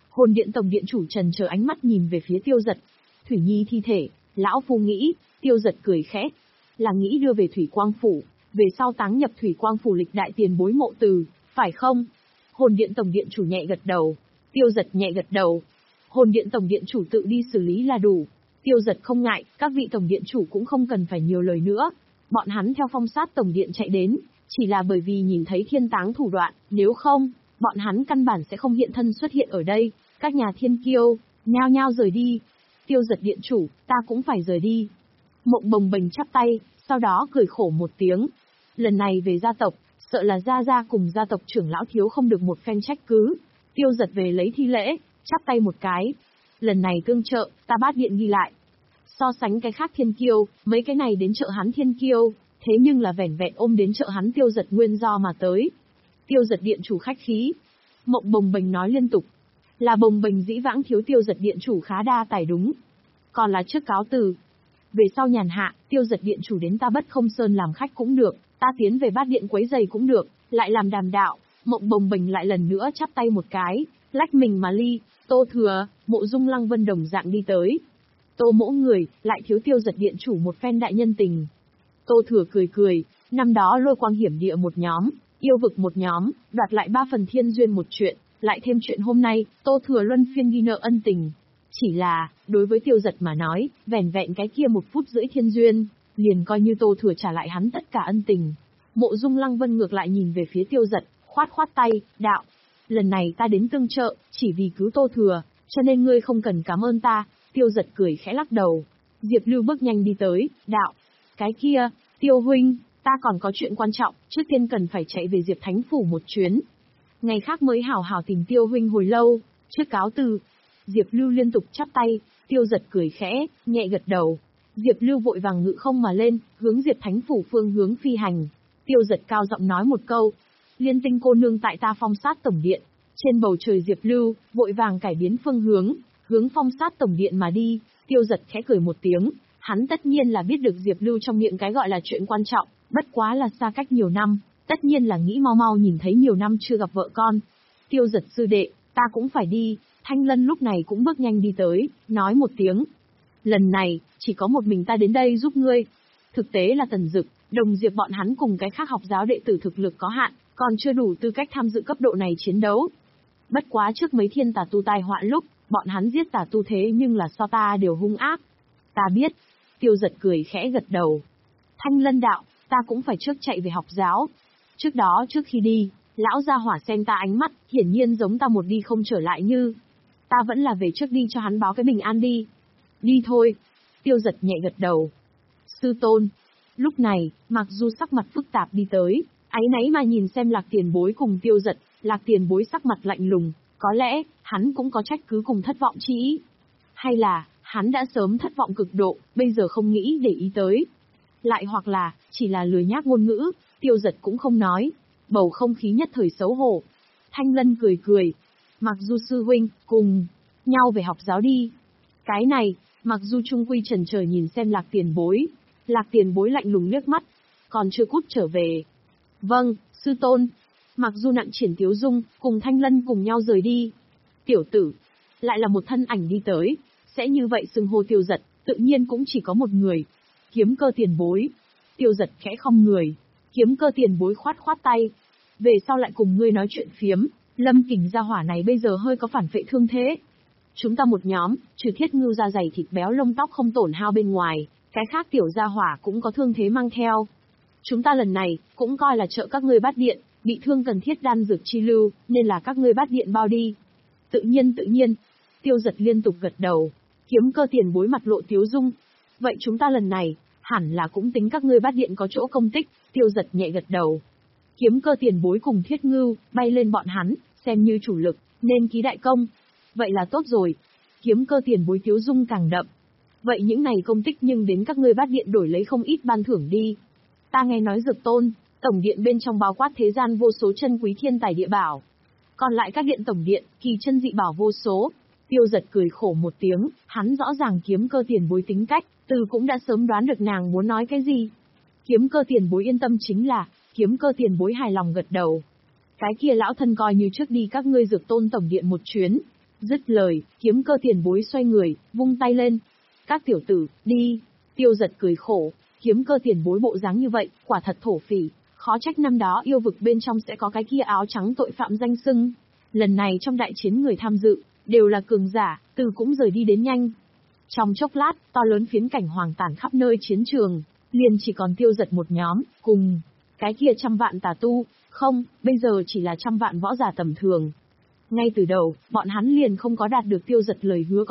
Hồn điện tổng điện chủ trần chờ ánh mắt nhìn về phía Tiêu Dật. Thủy Nhi thi thể, lão phu nghĩ. Tiêu Dật cười khẽ. Là nghĩ đưa về Thủy Quang Phủ, về sau táng nhập Thủy Quang Phủ lịch đại tiền bối Mộ Từ, phải không? Hồn điện tổng điện chủ nhẹ gật đầu. Tiêu Dật nhẹ gật đầu. Hồn điện tổng điện chủ tự đi xử lý là đủ. Tiêu Dật không ngại, các vị tổng điện chủ cũng không cần phải nhiều lời nữa. Bọn hắn theo phong sát tổng điện chạy đến, chỉ là bởi vì nhìn thấy thiên táng thủ đoạn, nếu không, bọn hắn căn bản sẽ không hiện thân xuất hiện ở đây. Các nhà thiên kiêu, nhao nhao rời đi. Tiêu Dật điện chủ, ta cũng phải rời đi. Mộng bồng bềnh chắp tay, sau đó cười khổ một tiếng. Lần này về gia tộc, sợ là gia gia cùng gia tộc trưởng lão thiếu không được một phen trách cứ. Tiêu Dật về lấy thi lễ, chắp tay một cái. Lần này tương trợ, ta bát điện ghi lại. So sánh cái khác thiên kiêu, mấy cái này đến trợ hắn thiên kiêu, thế nhưng là vẻn vẹn ôm đến trợ hắn Tiêu Dật nguyên do mà tới. Tiêu Dật điện chủ khách khí. Mộng bồng bềnh nói liên tục. Là bồng bềnh dĩ vãng thiếu Tiêu Dật điện chủ khá đa tài đúng. Còn là trước cáo từ. Về sau nhàn hạ, Tiêu Dật điện chủ đến ta Bất Không Sơn làm khách cũng được, ta tiến về bát điện quấy giày cũng được, lại làm đàm đạo. Mộng bồng bềnh lại lần nữa chắp tay một cái, lách mình mà ly. Tô Thừa, Mộ Dung Lăng Vân đồng dạng đi tới. Tô mỗ người, lại thiếu Tiêu Dật điện chủ một phen đại nhân tình. Tô Thừa cười cười, năm đó Lôi Quang hiểm địa một nhóm, yêu vực một nhóm, đoạt lại ba phần thiên duyên một chuyện, lại thêm chuyện hôm nay, Tô Thừa luân phiên ghi nợ ân tình. Chỉ là, đối với Tiêu Dật mà nói, vẻn vẹn cái kia một phút rưỡi thiên duyên, liền coi như Tô Thừa trả lại hắn tất cả ân tình. Mộ Dung Lăng Vân ngược lại nhìn về phía Tiêu Dật, khoát khoát tay, đạo. Lần này ta đến tương trợ, chỉ vì cứu Tô Thừa, cho nên ngươi không cần cảm ơn ta. Tiêu Dật cười khẽ lắc đầu. Diệp Lưu bước nhanh đi tới, đạo. Cái kia, Tiêu huynh, ta còn có chuyện quan trọng, trước tiên cần phải chạy về Diệp Thánh Phủ một chuyến. Ngày khác mới hảo hảo tìm Tiêu huynh hồi lâu, trước cáo từ. Diệp Lưu liên tục chắp tay, Tiêu Dật cười khẽ, nhẹ gật đầu. Diệp Lưu vội vàng ngự không mà lên, hướng Diệp Thánh Phủ phương hướng phi hành. Tiêu Dật cao giọng nói một câu. Liên Tinh cô nương tại ta phong sát tổng điện. Trên bầu trời Diệp Lưu, vội vàng cải biến phương hướng, hướng phong sát tổng điện mà đi. Tiêu Dật khẽ cười một tiếng, hắn tất nhiên là biết được Diệp Lưu trong miệng cái gọi là chuyện quan trọng, bất quá là xa cách nhiều năm, tất nhiên là nghĩ mau mau nhìn thấy nhiều năm chưa gặp vợ con. Tiêu Dật sư đệ, ta cũng phải đi. Thanh Lân lúc này cũng bước nhanh đi tới, nói một tiếng. Lần này, chỉ có một mình ta đến đây giúp ngươi. Thực tế là Tần Dực, Đồng Diệp bọn hắn cùng cái khác học giáo đệ tử thực lực có hạn, còn chưa đủ tư cách tham dự cấp độ này chiến đấu. Bất quá trước mấy thiên tà tu tai họa lúc, bọn hắn giết tà tu thế nhưng là so ta đều hung ác. Ta biết. Tiêu Dật cười khẽ gật đầu. Thanh Lân đạo, ta cũng phải trước chạy về học giáo. Trước đó trước khi đi, lão gia hỏa xem ta ánh mắt, hiển nhiên giống ta một đi không trở lại như. Ta vẫn là về trước đi cho hắn báo cái bình an đi. Đi thôi. Tiêu Dật nhẹ gật đầu. Sư tôn. Lúc này, Mặc Du sắc mặt phức tạp đi tới, áy náy mà nhìn xem Lạc Tiền Bối cùng Tiêu Dật. Lạc Tiền Bối sắc mặt lạnh lùng, có lẽ, hắn cũng có trách cứ cùng thất vọng chi ý. Hay là, hắn đã sớm thất vọng cực độ, bây giờ không nghĩ để ý tới. Lại hoặc là, chỉ là lười nhác ngôn ngữ, Tiêu Dật cũng không nói. Bầu không khí nhất thời xấu hổ. Thanh Lân cười cười. Mặc Du sư huynh, cùng nhau về học giáo đi. Cái này, Mặc Du trung quy trần chờ nhìn xem Lạc Tiền Bối. Lạc Tiền Bối lạnh lùng liếc mắt. Còn chưa cút trở về. Vâng, sư tôn. Mặc Du nặng triển tiếu dung, cùng Thanh Lân cùng nhau rời đi. Tiểu tử. Lại là một thân ảnh đi tới. Sẽ như vậy xưng hô Tiêu Dật, tự nhiên cũng chỉ có một người. Kiếm Cơ Tiền Bối. Tiêu Dật khẽ không người. Kiếm Cơ Tiền Bối khoát khoát tay. Về sau lại cùng ngươi nói chuyện phiếm. Lâm Kình gia hỏa này bây giờ hơi có phản phệ thương thế. Chúng ta một nhóm, trừ Thiết Ngưu da dày thịt béo lông tóc không tổn hao bên ngoài, cái khác tiểu gia hỏa cũng có thương thế mang theo. Chúng ta lần này, cũng coi là trợ các ngươi bát điện, bị thương cần thiết đan dược chi lưu, nên là các ngươi bát điện bao đi. Tự nhiên tự nhiên. Tiêu Dật liên tục gật đầu. Kiếm Cơ Tiền Bối mặt lộ tiếu dung. Vậy chúng ta lần này, hẳn là cũng tính các ngươi bát điện có chỗ công tích. Tiêu Dật nhẹ gật đầu. Kiếm Cơ Tiền Bối cùng Thiết Ngưu, bay lên bọn hắn, xem như chủ lực, nên ký đại công. Vậy là tốt rồi. Kiếm Cơ Tiền Bối tiếu dung càng đậm. Vậy những này công tích nhưng đến các ngươi bát điện đổi lấy không ít ban thưởng đi. Ta nghe nói Dược Tôn, tổng điện bên trong bao quát thế gian vô số chân quý thiên tài địa bảo. Còn lại các điện tổng điện, kỳ chân dị bảo vô số. Tiêu Dật cười khổ một tiếng, hắn rõ ràng Kiếm Cơ Tiền Bối tính cách, từ cũng đã sớm đoán được nàng muốn nói cái gì. Kiếm Cơ Tiền Bối yên tâm chính là, Kiếm Cơ Tiền Bối hài lòng gật đầu. Cái kia lão thân coi như trước đi các ngươi Dược Tôn tổng điện một chuyến. Dứt lời, kiếm cơ tiền bối xoay người, vung tay lên. Các tiểu tử, đi. Tiêu giật cười khổ, kiếm cơ tiền bối bộ dáng như vậy, quả thật thổ phỉ, khó trách năm đó yêu vực bên trong sẽ có cái kia áo trắng tội phạm danh xưng. Lần này trong đại chiến người tham dự, đều là cường giả, từ cũng rời đi đến nhanh. Trong chốc lát, to lớn phiến cảnh hoàng tàn khắp nơi chiến trường, liền chỉ còn tiêu giật một nhóm, cùng cái kia trăm vạn tà tu, không, bây giờ chỉ là trăm vạn võ giả tầm thường. Ngay từ đầu, bọn hắn liền không có đạt được tiêu giật lời hứa